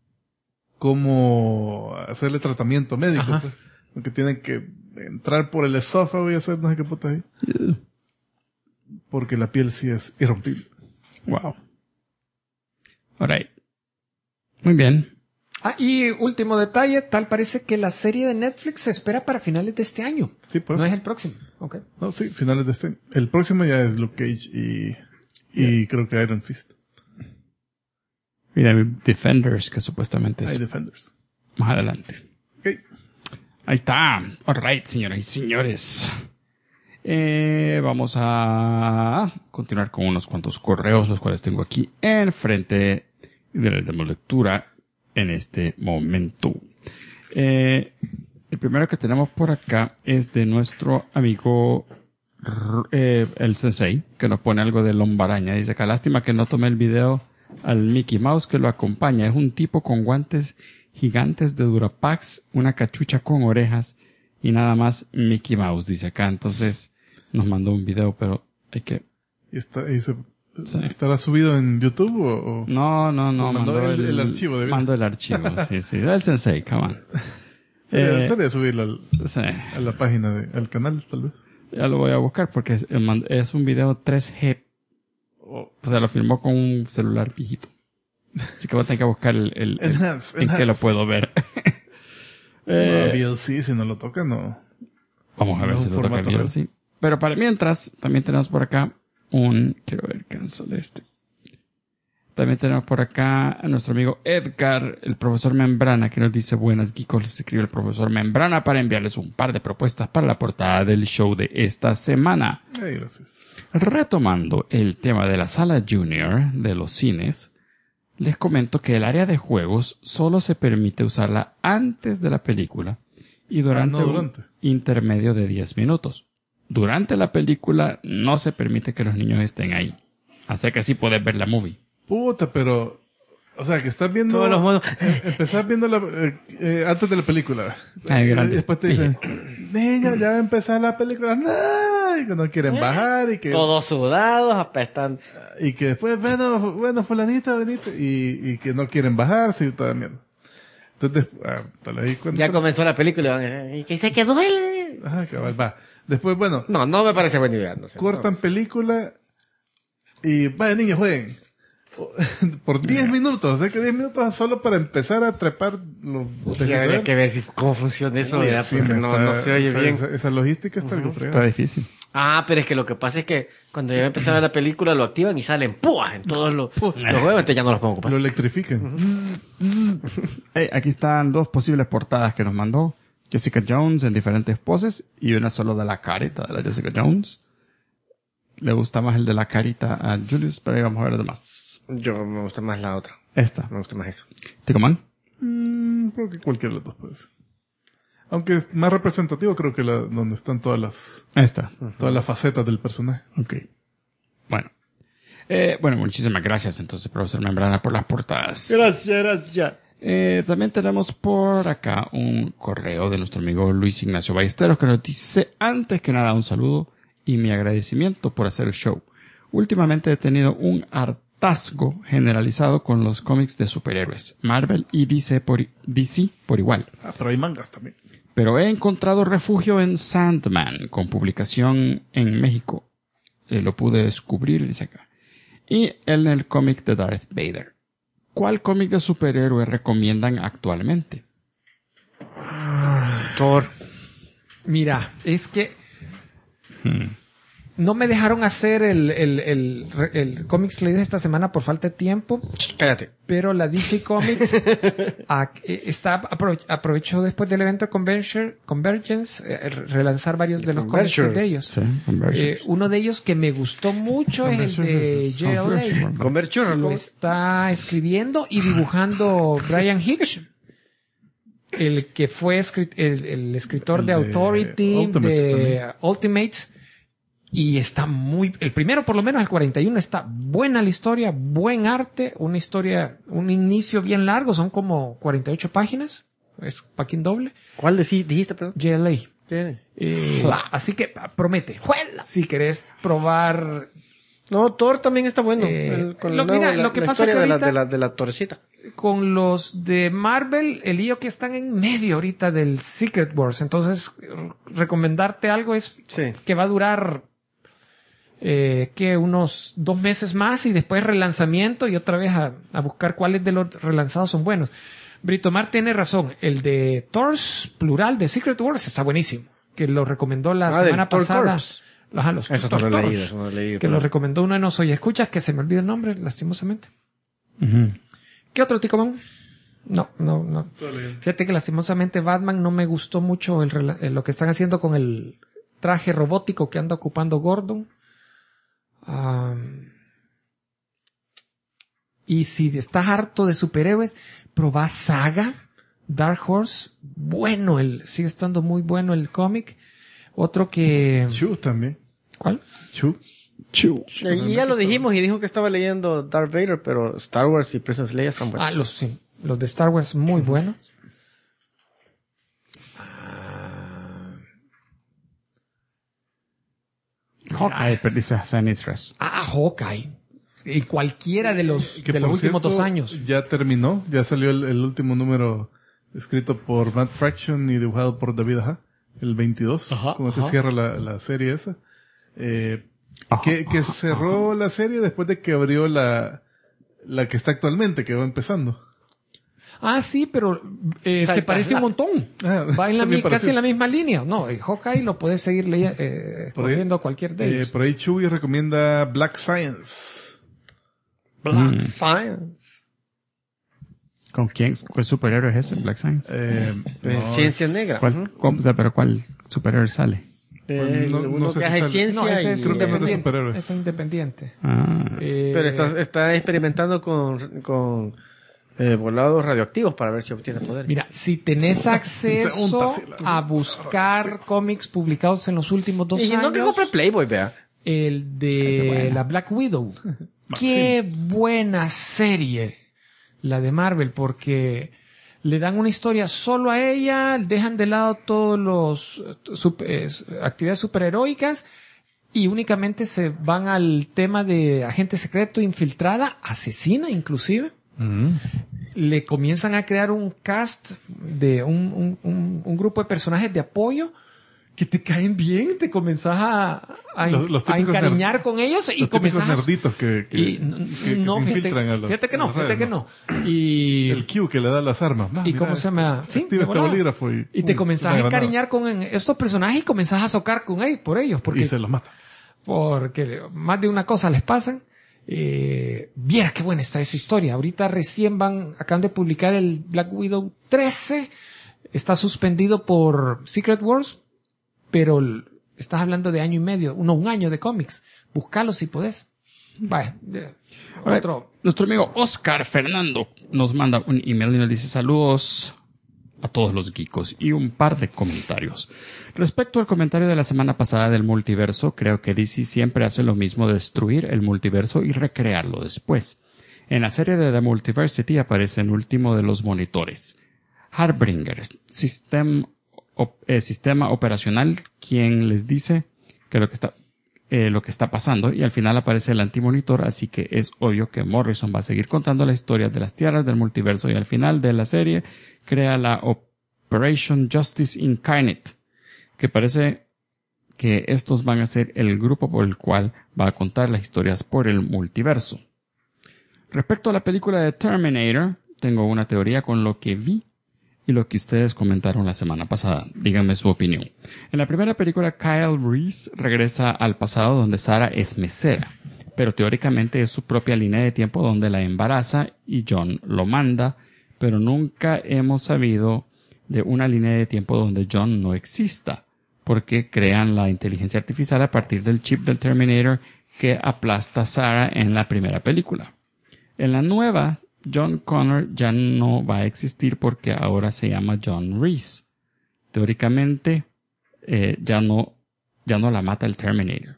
hacerle tratamiento médico. Pues, porque tienen que entrar por el esófago y hacer no sé qué puta ahí. Porque la piel sí es irrompible. Wow. Alright. Muy bien. Y último detalle, tal parece que la serie de Netflix se espera para finales de este año. Sí, por eso. No es el próximo. Okay. No, sí, finales de este año. El próximo ya es Luke Cage y creo que Iron Fist. Mira, Defenders, que supuestamente es Defenders. Más adelante. Okay. Ahí está. Alright, señoras y señores. Vamos a continuar con unos cuantos correos, los cuales tengo aquí enfrente y le damos lectura en este momento. El primero que tenemos por acá es de nuestro amigo el Sensei, que nos pone algo de Lombaraña. Dice que lástima que no tomé el video al Mickey Mouse que lo acompaña. Es un tipo con guantes gigantes de Durapax, una cachucha con orejas y nada más Mickey Mouse, dice acá. Entonces nos mandó un video, pero hay que... ¿Estará subido en YouTube o...? No. Mandó el archivo. Mandó el archivo, sí. El Sensei, come on. Estaría subirlo a la página, al canal, tal vez. Ya lo voy a buscar porque es un video 3G. O sea, lo filmó con un celular viejito. Así que voy a tener que buscar el Enhance, en qué lo puedo ver. VLC, si no lo toca, no. Vamos a ver No, si lo toca formato bien, sí. Pero para mientras, también tenemos por acá quiero ver, cancel este. También tenemos por acá a nuestro amigo Edgar, el profesor Membrana, que nos dice: buenas geekos, les escribe el profesor Membrana para enviarles un par de propuestas para la portada del show de esta semana. Ay, gracias. Retomando el tema de la sala junior de los cines, les comento que el área de juegos solo se permite usarla antes de la película y durante un intermedio de 10 minutos. Durante la película no se permite que los niños estén ahí. Así que sí puedes ver la movie. Puta, pero... O sea, que estás viendo... Todos los modos. Empezás viendo antes de la película. Ay, grande. Y después te dicen, niño, ya va a empezar la película. No, y que no quieren bajar y que... Todos sudados, apestan. Y que después, bueno, fulanita, venite. Y que no quieren bajar, sí, toda mierda. Entonces, ahí cuando... Ya comenzó la película y van, y que se quedó él. Ajá, cabal, va. Después, bueno... No me parece buena idea. No sé, cortan película y vaya niños, jueguen. Por 10 minutos, o sea que 10 minutos solo para empezar a trepar los... Sí, habría que ver cómo funciona eso, Uy, ¿verdad? sí, Porque no se oye bien. Esa logística está algo Está fregada. difícil. Ah, pero es que lo que pasa es que cuando ya va a empezar la película lo activan y salen ¡pua! En todos los juegos, entonces ya no los puedo ocupar. Lo electrifican. Aquí están dos posibles portadas que nos mandó Jessica Jones en diferentes poses y una solo de la carita de la Jessica Jones. Le gusta más el de la carita a Julius, pero ahí vamos a ver los demás. Yo me gusta más la otra. Esta. Me gusta más eso. ¿Ticoman? Creo que cualquiera de los dos puede ser. Aunque es más representativo, creo que donde están todas las facetas del personaje. Ok. Bueno. Bueno, muchísimas gracias entonces, profesor Membrana, por las portadas. Gracias. También tenemos por acá un correo de nuestro amigo Luis Ignacio Ballesteros que nos dice: antes que nada, un saludo y mi agradecimiento por hacer el show. Últimamente he tenido un hartazgo generalizado con los cómics de superhéroes, Marvel y DC por igual. Pero hay mangas también. Pero he encontrado refugio en Sandman, con publicación en México. Lo pude descubrir, dice acá. Y en el cómic de Darth Vader. ¿Cuál cómic de superhéroe recomiendan actualmente? Thor. Mira, es que no me dejaron hacer el Comics leído esta semana por falta de tiempo. Cállate. Pero la DC Comics aprovechó después del evento Convergence relanzar varios de los cómics de ellos. Sí, uno de ellos que me gustó mucho es el de JLA. Convergence. Lo está escribiendo y dibujando Brian Hitch, el que fue el escritor de Authority, de Ultimates. Y está el primero por lo menos, el 41, está buena la historia, buen arte, una historia, un inicio bien largo, son como 48 páginas, es packing doble. ¿Cuál dijiste, perdón? JLA. Así que promete, si querés probar. No, Thor también está bueno. Lo que pasa es que ahorita, de la torrecita. con los de Marvel, el lío que están en medio ahorita del Secret Wars, entonces recomendarte algo es que va a durar unos 2 meses más y después relanzamiento y otra vez a buscar cuáles de los relanzados son buenos. Britomar tiene razón, el de Thor's plural de Secret Wars está buenísimo, que lo recomendó la semana pasada. Eso no lo he leído. Que lo recomendó uno de nosotros. Escuchas que se me olvidó el nombre, lastimosamente. ¿Qué otro, Ticomán? No. Fíjate que lastimosamente Batman no me gustó mucho lo que están haciendo con el traje robótico que anda ocupando Gordon. Y si estás harto de superhéroes, probá Saga, Dark Horse. Bueno, sigue estando muy bueno el cómic. Otro que... Chu también. ¿Cuál? Chu. Y ya lo dijimos y dijo que estaba leyendo Darth Vader, pero Star Wars y Princess Leia están buenos. Los de Star Wars muy buenos. Hawkeye, pero dice Zenithras. Hawkeye. Y cualquiera de los últimos 2 años. Ya terminó, ya salió el último número escrito por Matt Fraction y dibujado por David Aja, el 22, como se cierra la serie esa. Que cerró la serie después de que abrió La que está actualmente, que va empezando. Ah, sí, pero se parece un montón. Va en casi en la misma línea. No, el Hawkeye lo puedes seguir escogiendo cualquier de ellos. Por ahí Chewie recomienda Black Science. Black Science. ¿Con quién? ¿Cuál superhéroe es ese? Black Science. Ciencia negra. ¿Pero cuál superhéroe sale? Uno que hace ciencia. No, ese creo que no es de superhéroes. Es independiente. Pero está experimentando con volados radioactivos para ver si obtiene poder. Mira, si tenés acceso a buscar cómics publicados en los últimos 2 años... Y no que compre Playboy, vea. El de la Black Widow. Qué buena serie la de Marvel, porque le dan una historia solo a ella, dejan de lado todos los actividades superheroicas y únicamente se van al tema de agente secreto, infiltrada, asesina inclusive. Le comienzan a crear un cast de un grupo de personajes de apoyo que te caen bien, te comenzás a encariñar con ellos y comenzás nerditos que no, se infiltran a los... Fíjate que no. Y el Q que le da las armas. ¿Y cómo se llama? Sí, activa este bolígrafo y te comenzás a encariñar con estos personajes y comenzás a socar con ellos, por ellos. Y se los mata. Porque más de una cosa les pasan. Viera qué buena está esa historia. Ahorita recién acaban de publicar el Black Widow 13. Está suspendido por Secret Wars, pero estás hablando de año y medio, un año de cómics. Búscalo si podés. Vaya. Nuestro amigo Oscar Fernando nos manda un email y nos dice saludos a todos los geekos y un par de comentarios. Respecto al comentario de la semana pasada del multiverso, creo que DC siempre hace lo mismo, destruir el multiverso y recrearlo después. En la serie de The Multiversity aparece el último de los monitores, Harbinger, sistema operacional, quien les dice que lo que está pasando, y al final aparece el antimonitor, así que es obvio que Morrison va a seguir contando la historia de las tierras del multiverso y al final de la serie crea la Operation Justice Incarnate, que parece que estos van a ser el grupo por el cual va a contar las historias por el multiverso. Respecto a la película de Terminator, tengo una teoría con lo que vi y lo que ustedes comentaron la semana pasada. Díganme su opinión. En la primera película, Kyle Reese regresa al pasado donde Sarah es mesera, pero teóricamente es su propia línea de tiempo donde la embaraza y John lo manda, pero nunca hemos sabido de una línea de tiempo donde John no exista, porque crean la inteligencia artificial a partir del chip del Terminator que aplasta a Sarah en la primera película. En la nueva, John Connor ya no va a existir porque ahora se llama John Reese. Teóricamente, ya no la mata el Terminator.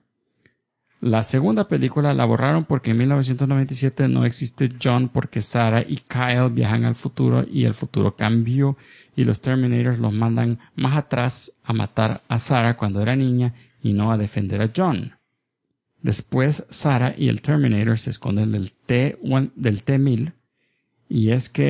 La segunda película la borraron porque en 1997 no existe John porque Sarah y Kyle viajan al futuro y el futuro cambió y los Terminators los mandan más atrás a matar a Sarah cuando era niña y no a defender a John. Después Sarah y el Terminator se esconden del T-1000 y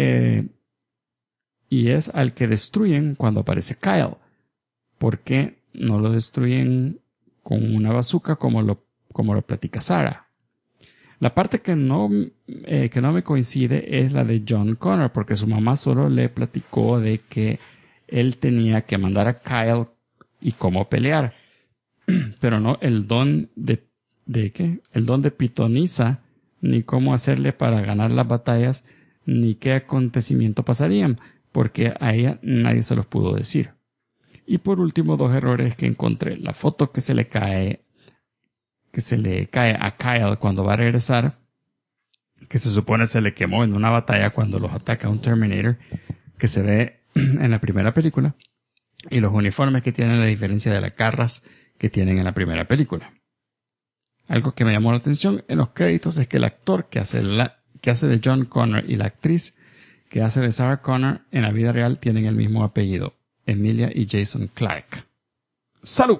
es al que destruyen cuando aparece Kyle. ¿Por qué no lo destruyen con una bazooka como lo platica Sarah? La parte que no me coincide es la de John Connor, porque su mamá solo le platicó de que él tenía que mandar a Kyle y cómo pelear, pero no el don el don de pitoniza, ni cómo hacerle para ganar las batallas, ni qué acontecimiento pasarían, porque a ella nadie se los pudo decir. Y por último, 2 errores que encontré. La foto que se le cae a Kyle cuando va a regresar, que se supone se le quemó en una batalla cuando los ataca un Terminator, que se ve en la primera película, y los uniformes que tienen, la diferencia de las garras que tienen en la primera película. Algo que me llamó la atención en los créditos es que el actor que hace de John Connor y la actriz que hace de Sarah Connor en la vida real tienen el mismo apellido, Emilia y Jason Clarke. ¡Salud!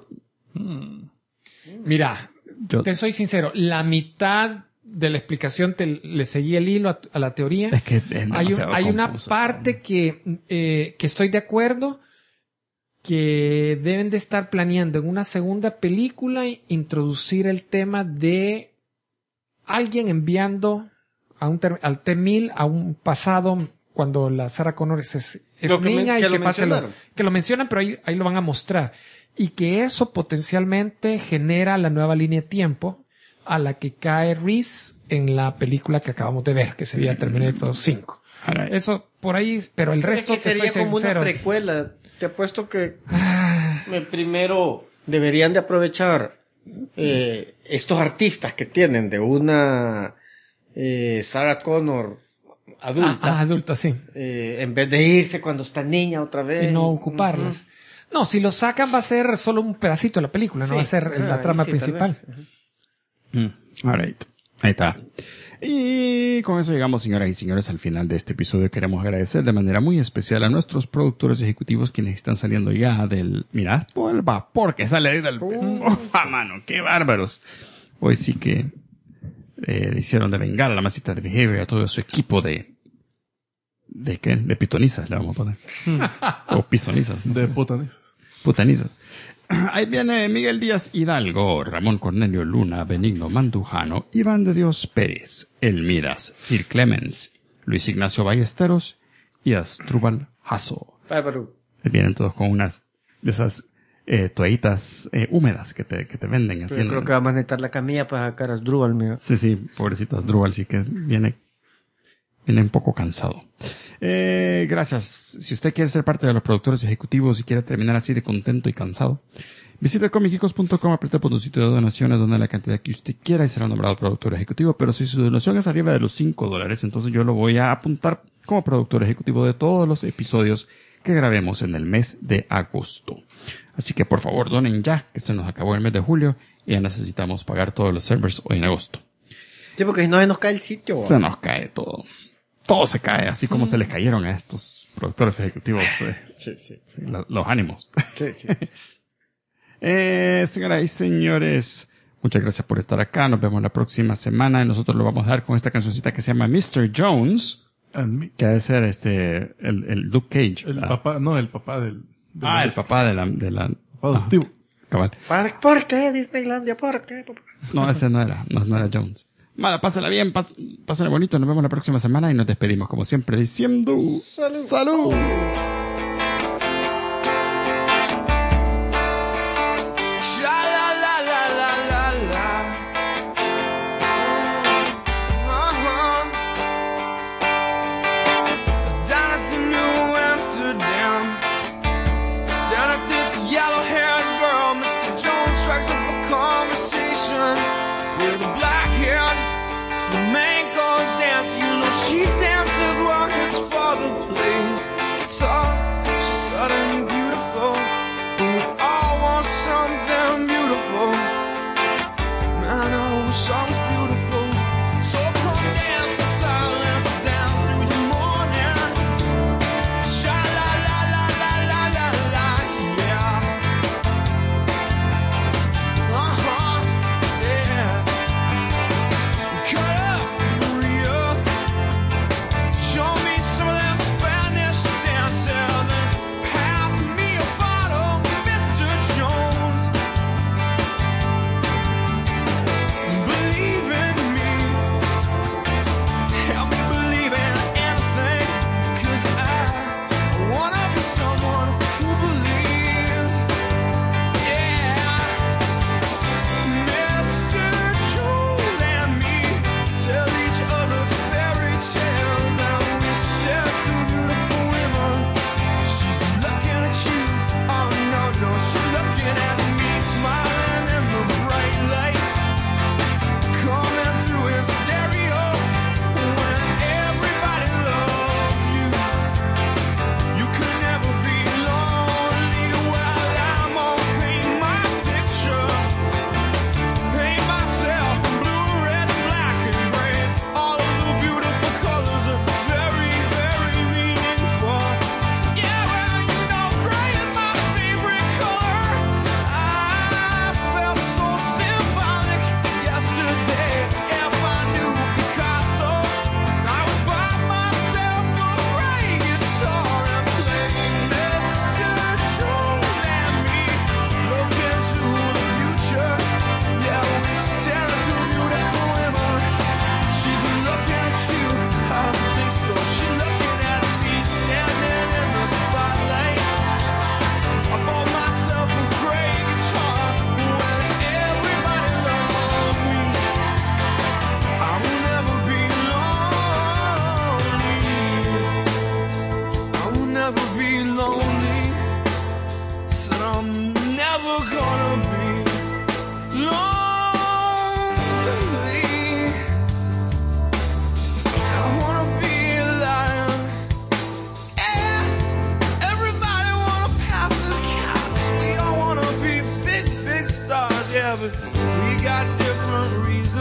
Mira, te soy sincero, la mitad de la explicación le seguí el hilo a la teoría. Es que hay una parte que estoy de acuerdo, que deben de estar planeando en una segunda película introducir el tema de alguien enviando al T-1000, a un pasado cuando la Sarah Connor es niña y que pase que lo mencionan, pero ahí lo van a mostrar. Y que eso potencialmente genera la nueva línea de tiempo a la que cae Reese en la película que acabamos de ver, que sería Terminator 5. Eso por ahí, pero el resto es que sería como una precuela. Te apuesto que primero deberían de aprovechar estos artistas que tienen de una Sarah Connor adulta. Adulta, sí. En vez de irse cuando está niña otra vez. Y no ocuparlas. No, si lo sacan va a ser solo un pedacito de la película, no va a ser la trama principal. All right. Ahí está. Y con eso llegamos, señoras y señores, al final de este episodio. Queremos agradecer de manera muy especial a nuestros productores ejecutivos quienes están saliendo ya del... Mirad todo el vapor que sale ahí del... mano! ¡Qué bárbaros! Hoy sí que hicieron de Bengala la masita de Behavior a todo su equipo de qué, de pitonizas le vamos a poner. O pisonizas. No de sé. putanizas. Ahí viene Miguel Díaz Hidalgo, Ramón Cornelio Luna, Benigno Mandujano, Iván de Dios Pérez, Elmiras, Sir Clemens, Luis Ignacio Ballesteros y Astrubal Jasso. Bárbaro. Ahí vienen todos con unas de esas toallitas húmedas que te venden. Yo haciendo. creo que vamos a necesitar la camilla para sacar a Asdrúbal, mira. Sí, pobrecito Asdrúbal, sí que viene un poco cansado. Gracias. Si usted quiere ser parte de los productores ejecutivos y quiere terminar así de contento y cansado, visite comicicos.com, apriete el botoncito de donaciones, donde la cantidad que usted quiera y será nombrado productor ejecutivo. Pero si su donación es arriba de los $5, entonces yo lo voy a apuntar como productor ejecutivo de todos los episodios que grabemos en el mes de agosto. Así que por favor donen ya, que se nos acabó el mes de julio y ya necesitamos pagar todos los servers hoy en agosto. Sí, porque si no se nos cae el sitio. Se nos cae todo. Todo se cae, así como se les cayeron a estos productores ejecutivos. Sí, los ánimos. Sí. Señoras y señores, muchas gracias por estar acá. Nos vemos la próxima semana y nosotros lo vamos a dar con esta cancioncita que se llama Mr. Jones, que ha de ser el Luke Cage. El papá del el papá de la papá adoptivo. Cabal. ¿Por qué Disneylandia? ¿Por qué? No, ese no era Jones. Mala, pásala bien, pásala bonito. Nos vemos la próxima semana y nos despedimos como siempre diciendo ¡Salud! Believe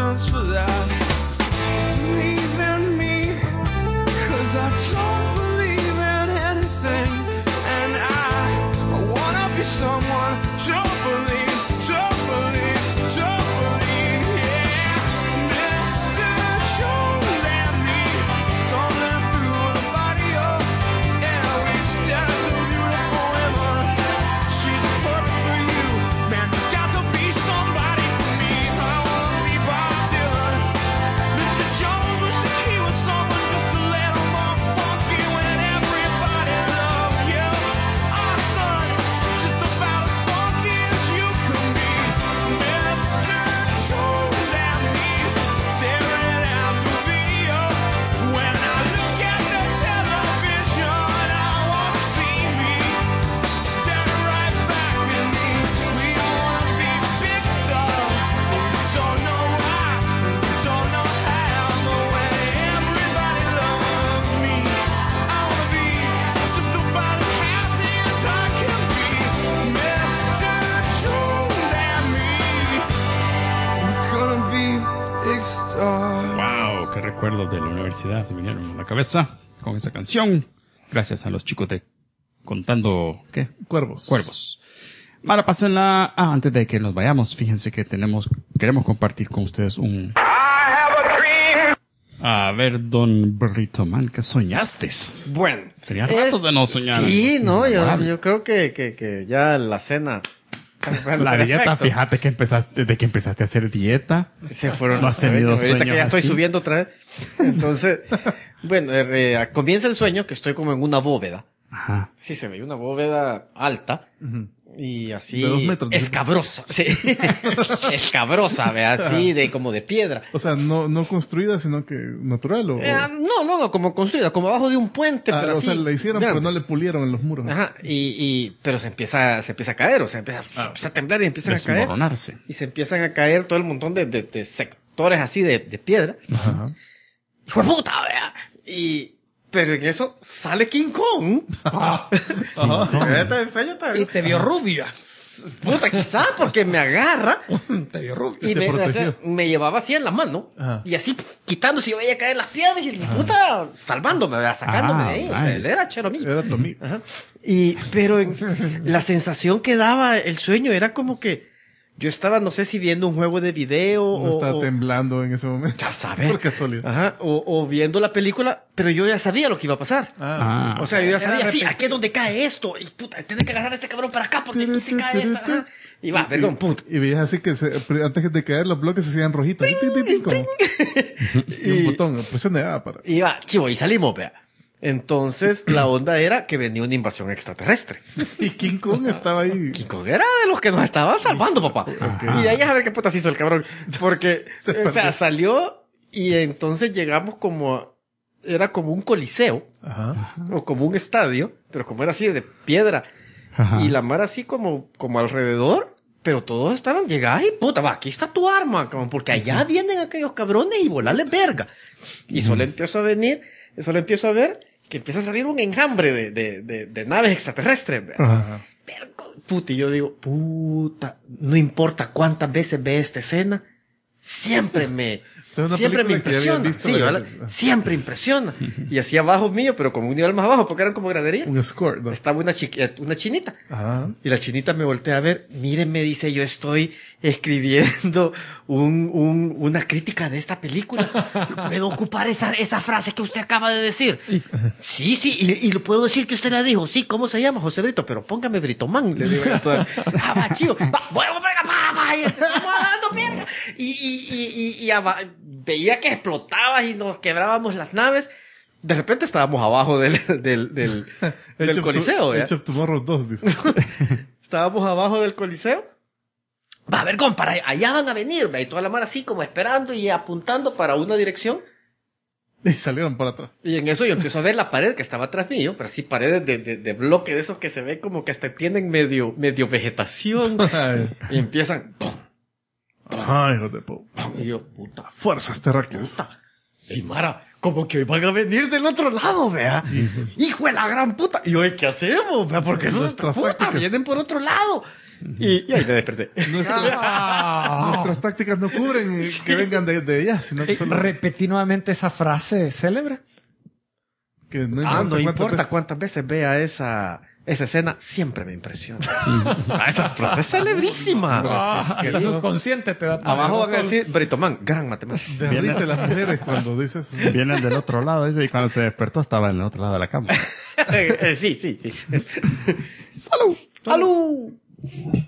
chance for that. Believe in me, 'cause I don't believe in anything. And I wanna be someone to believe, to believe, to believe, yeah. Mr. Jones and me, stumbling through the barrio. Yeah, we stand a beautiful woman. She's perfect for you. Man, there's got to be somebody for me. I wanna be Bob Dylan. Mr. Jones wishes he was someone just to let him off funky when everybody loves you. Our son is just about as funky as you can be. Mr. Jones and me, staring at the video. When I look at the television, I wanna see me staring right back at me. We wanna be big stars, but we don't know why, we don't know how. But when everybody loves me, I wanna be just about as happy as I can be. Mr. Jones and me, we're gonna be big stars. Wow, qué recuerdos de la universidad se vinieron a la cabeza con esa canción. Gracias a los chicos de Contando, ¿qué? Cuervos. Mara, pásenla. Antes de que nos vayamos, fíjense que queremos compartir con ustedes un... A ver, don Brito Man, ¿qué soñaste? Bueno. Tenía rato de no soñar. Sí, no, Memorable. yo creo que ya la cena... La dieta, fíjate que desde que empezaste a hacer dieta. Se fueron No los has tenido sueños. Ahorita que ya sueños estoy así. subiendo otra vez. Entonces, bueno, comienza el sueño que estoy como en una bóveda. Ajá. Sí, se veía una bóveda alta. Y así... De 2 metros. Escabrosa. Sí. Escabrosa, ve, así de como de piedra. O sea, no construida, sino que natural o... No, como construida, como abajo de un puente, pero o así. sea, la hicieron, grande. pero no le pulieron en los muros. Ajá, pero se empieza a caer, o sea, empieza a temblar y empiezan a caer. Desmoronarse. Y se empiezan a caer todo el montón de sectores así de piedra. Ajá. ¡Hijo de puta, vea! Pero en eso sale King Kong. Sí, este enseño está- Y te vio rubia. Puta, quizás porque me agarra Te vio rubia. y Te protegió. me llevaba así en la mano. Ajá. Y así quitándose, yo veía caer las piedras y puta, salvándome, vea, sacándome de ahí. O sea, nice. él era chero mío. Era tu amigo. Ajá. Pero la sensación que daba el sueño era como que yo estaba, no sé si viendo un juego de video No estaba o temblando en ese momento. ya sabes. Por casualidad. Ajá, o viendo la película, pero yo ya sabía lo que iba a pasar. Ah. O sea, yo ya sabía, Era sí, repent- aquí es donde cae esto. Y puta, tiene que agarrar a este cabrón para acá porque aquí se cae esta. Ajá. Y va, perdón, puta. Y veías así que antes de caer los bloques se hacían rojitos. Tin, tin, tin, como- y un botón, presione A para... Y va, chivo, y salimos, vea. Entonces, la onda era que venía una invasión extraterrestre. Y King Kong estaba ahí. King Kong era de los que nos estaban salvando, papá. Y de ahí a ver qué putas hizo el cabrón. Porque, o sea, salió y entonces llegamos como... Era como un coliseo. Ajá. O como un estadio. Pero como era así de piedra. Ajá. Y la mar así como alrededor. Pero todos estaban llegados y puta, va, aquí está tu arma. Como porque allá vienen aquellos cabrones y volarles verga. Y solo empiezo a ver que empieza a salir un enjambre de naves extraterrestres. Ajá. Puta, y yo digo, puta, no importa cuántas veces ve esta escena, siempre me Es una siempre me película que ya había impresiona. visto Sí, de- ¿verdad? Siempre impresiona. Y así abajo mío, pero como un nivel más abajo, porque eran como graderías. Un score, ¿no? Estaba una chinita. Ajá. Y la chinita me voltea a ver, miren, me dice, yo estoy escribiendo una crítica de esta película. ¿Puedo ocupar esa frase que usted acaba de decir? Sí, y lo puedo decir que usted la dijo. Sí, ¿cómo se llama? José Brito, pero póngame Britomán, le digo. Va, chivo, va, bueno, venga, va, y empezamos a dando verga. Y veía que explotaba y nos quebrábamos las naves. De repente estábamos abajo del Age of coliseo, ¿ya? Age of Tomorrow 2, dice. Estábamos abajo del coliseo. Va a ver, compa, allá van a venir, ve, y toda la mar así como esperando y apuntando para una dirección. Y salieron para atrás. Y en eso yo empiezo a ver la pared que estaba atrás mío, pero sí paredes de bloque de esos que se ve como que hasta tienen medio vegetación. Y empiezan, ¡pum! Ay, hijo de puta. Y yo, puta, Fuerzas terráqueas. puta. Y Mara, como que hoy van a venir del otro lado, vea. Hijo de la gran puta. Y hoy, ¿qué hacemos? Vea, porque eso Nuestras puta, tácticas. vienen por otro lado. Y ahí me desperté. Nuestras tácticas no cubren que vengan de ellas, sino que solo Repetí nuevamente esa frase célebre. que No importa cuántas veces vea esa escena, siempre me impresiona. Esa frase es celebrísima. Hasta subconsciente te da poder. Abajo van a No solo- decir, Brito Man, gran matemático. derrite las mujeres cuando dices eso. Vienen del otro lado, dice, y cuando se despertó estaba en el otro lado de la cama. Sí. ¡Salud! ¡Salud!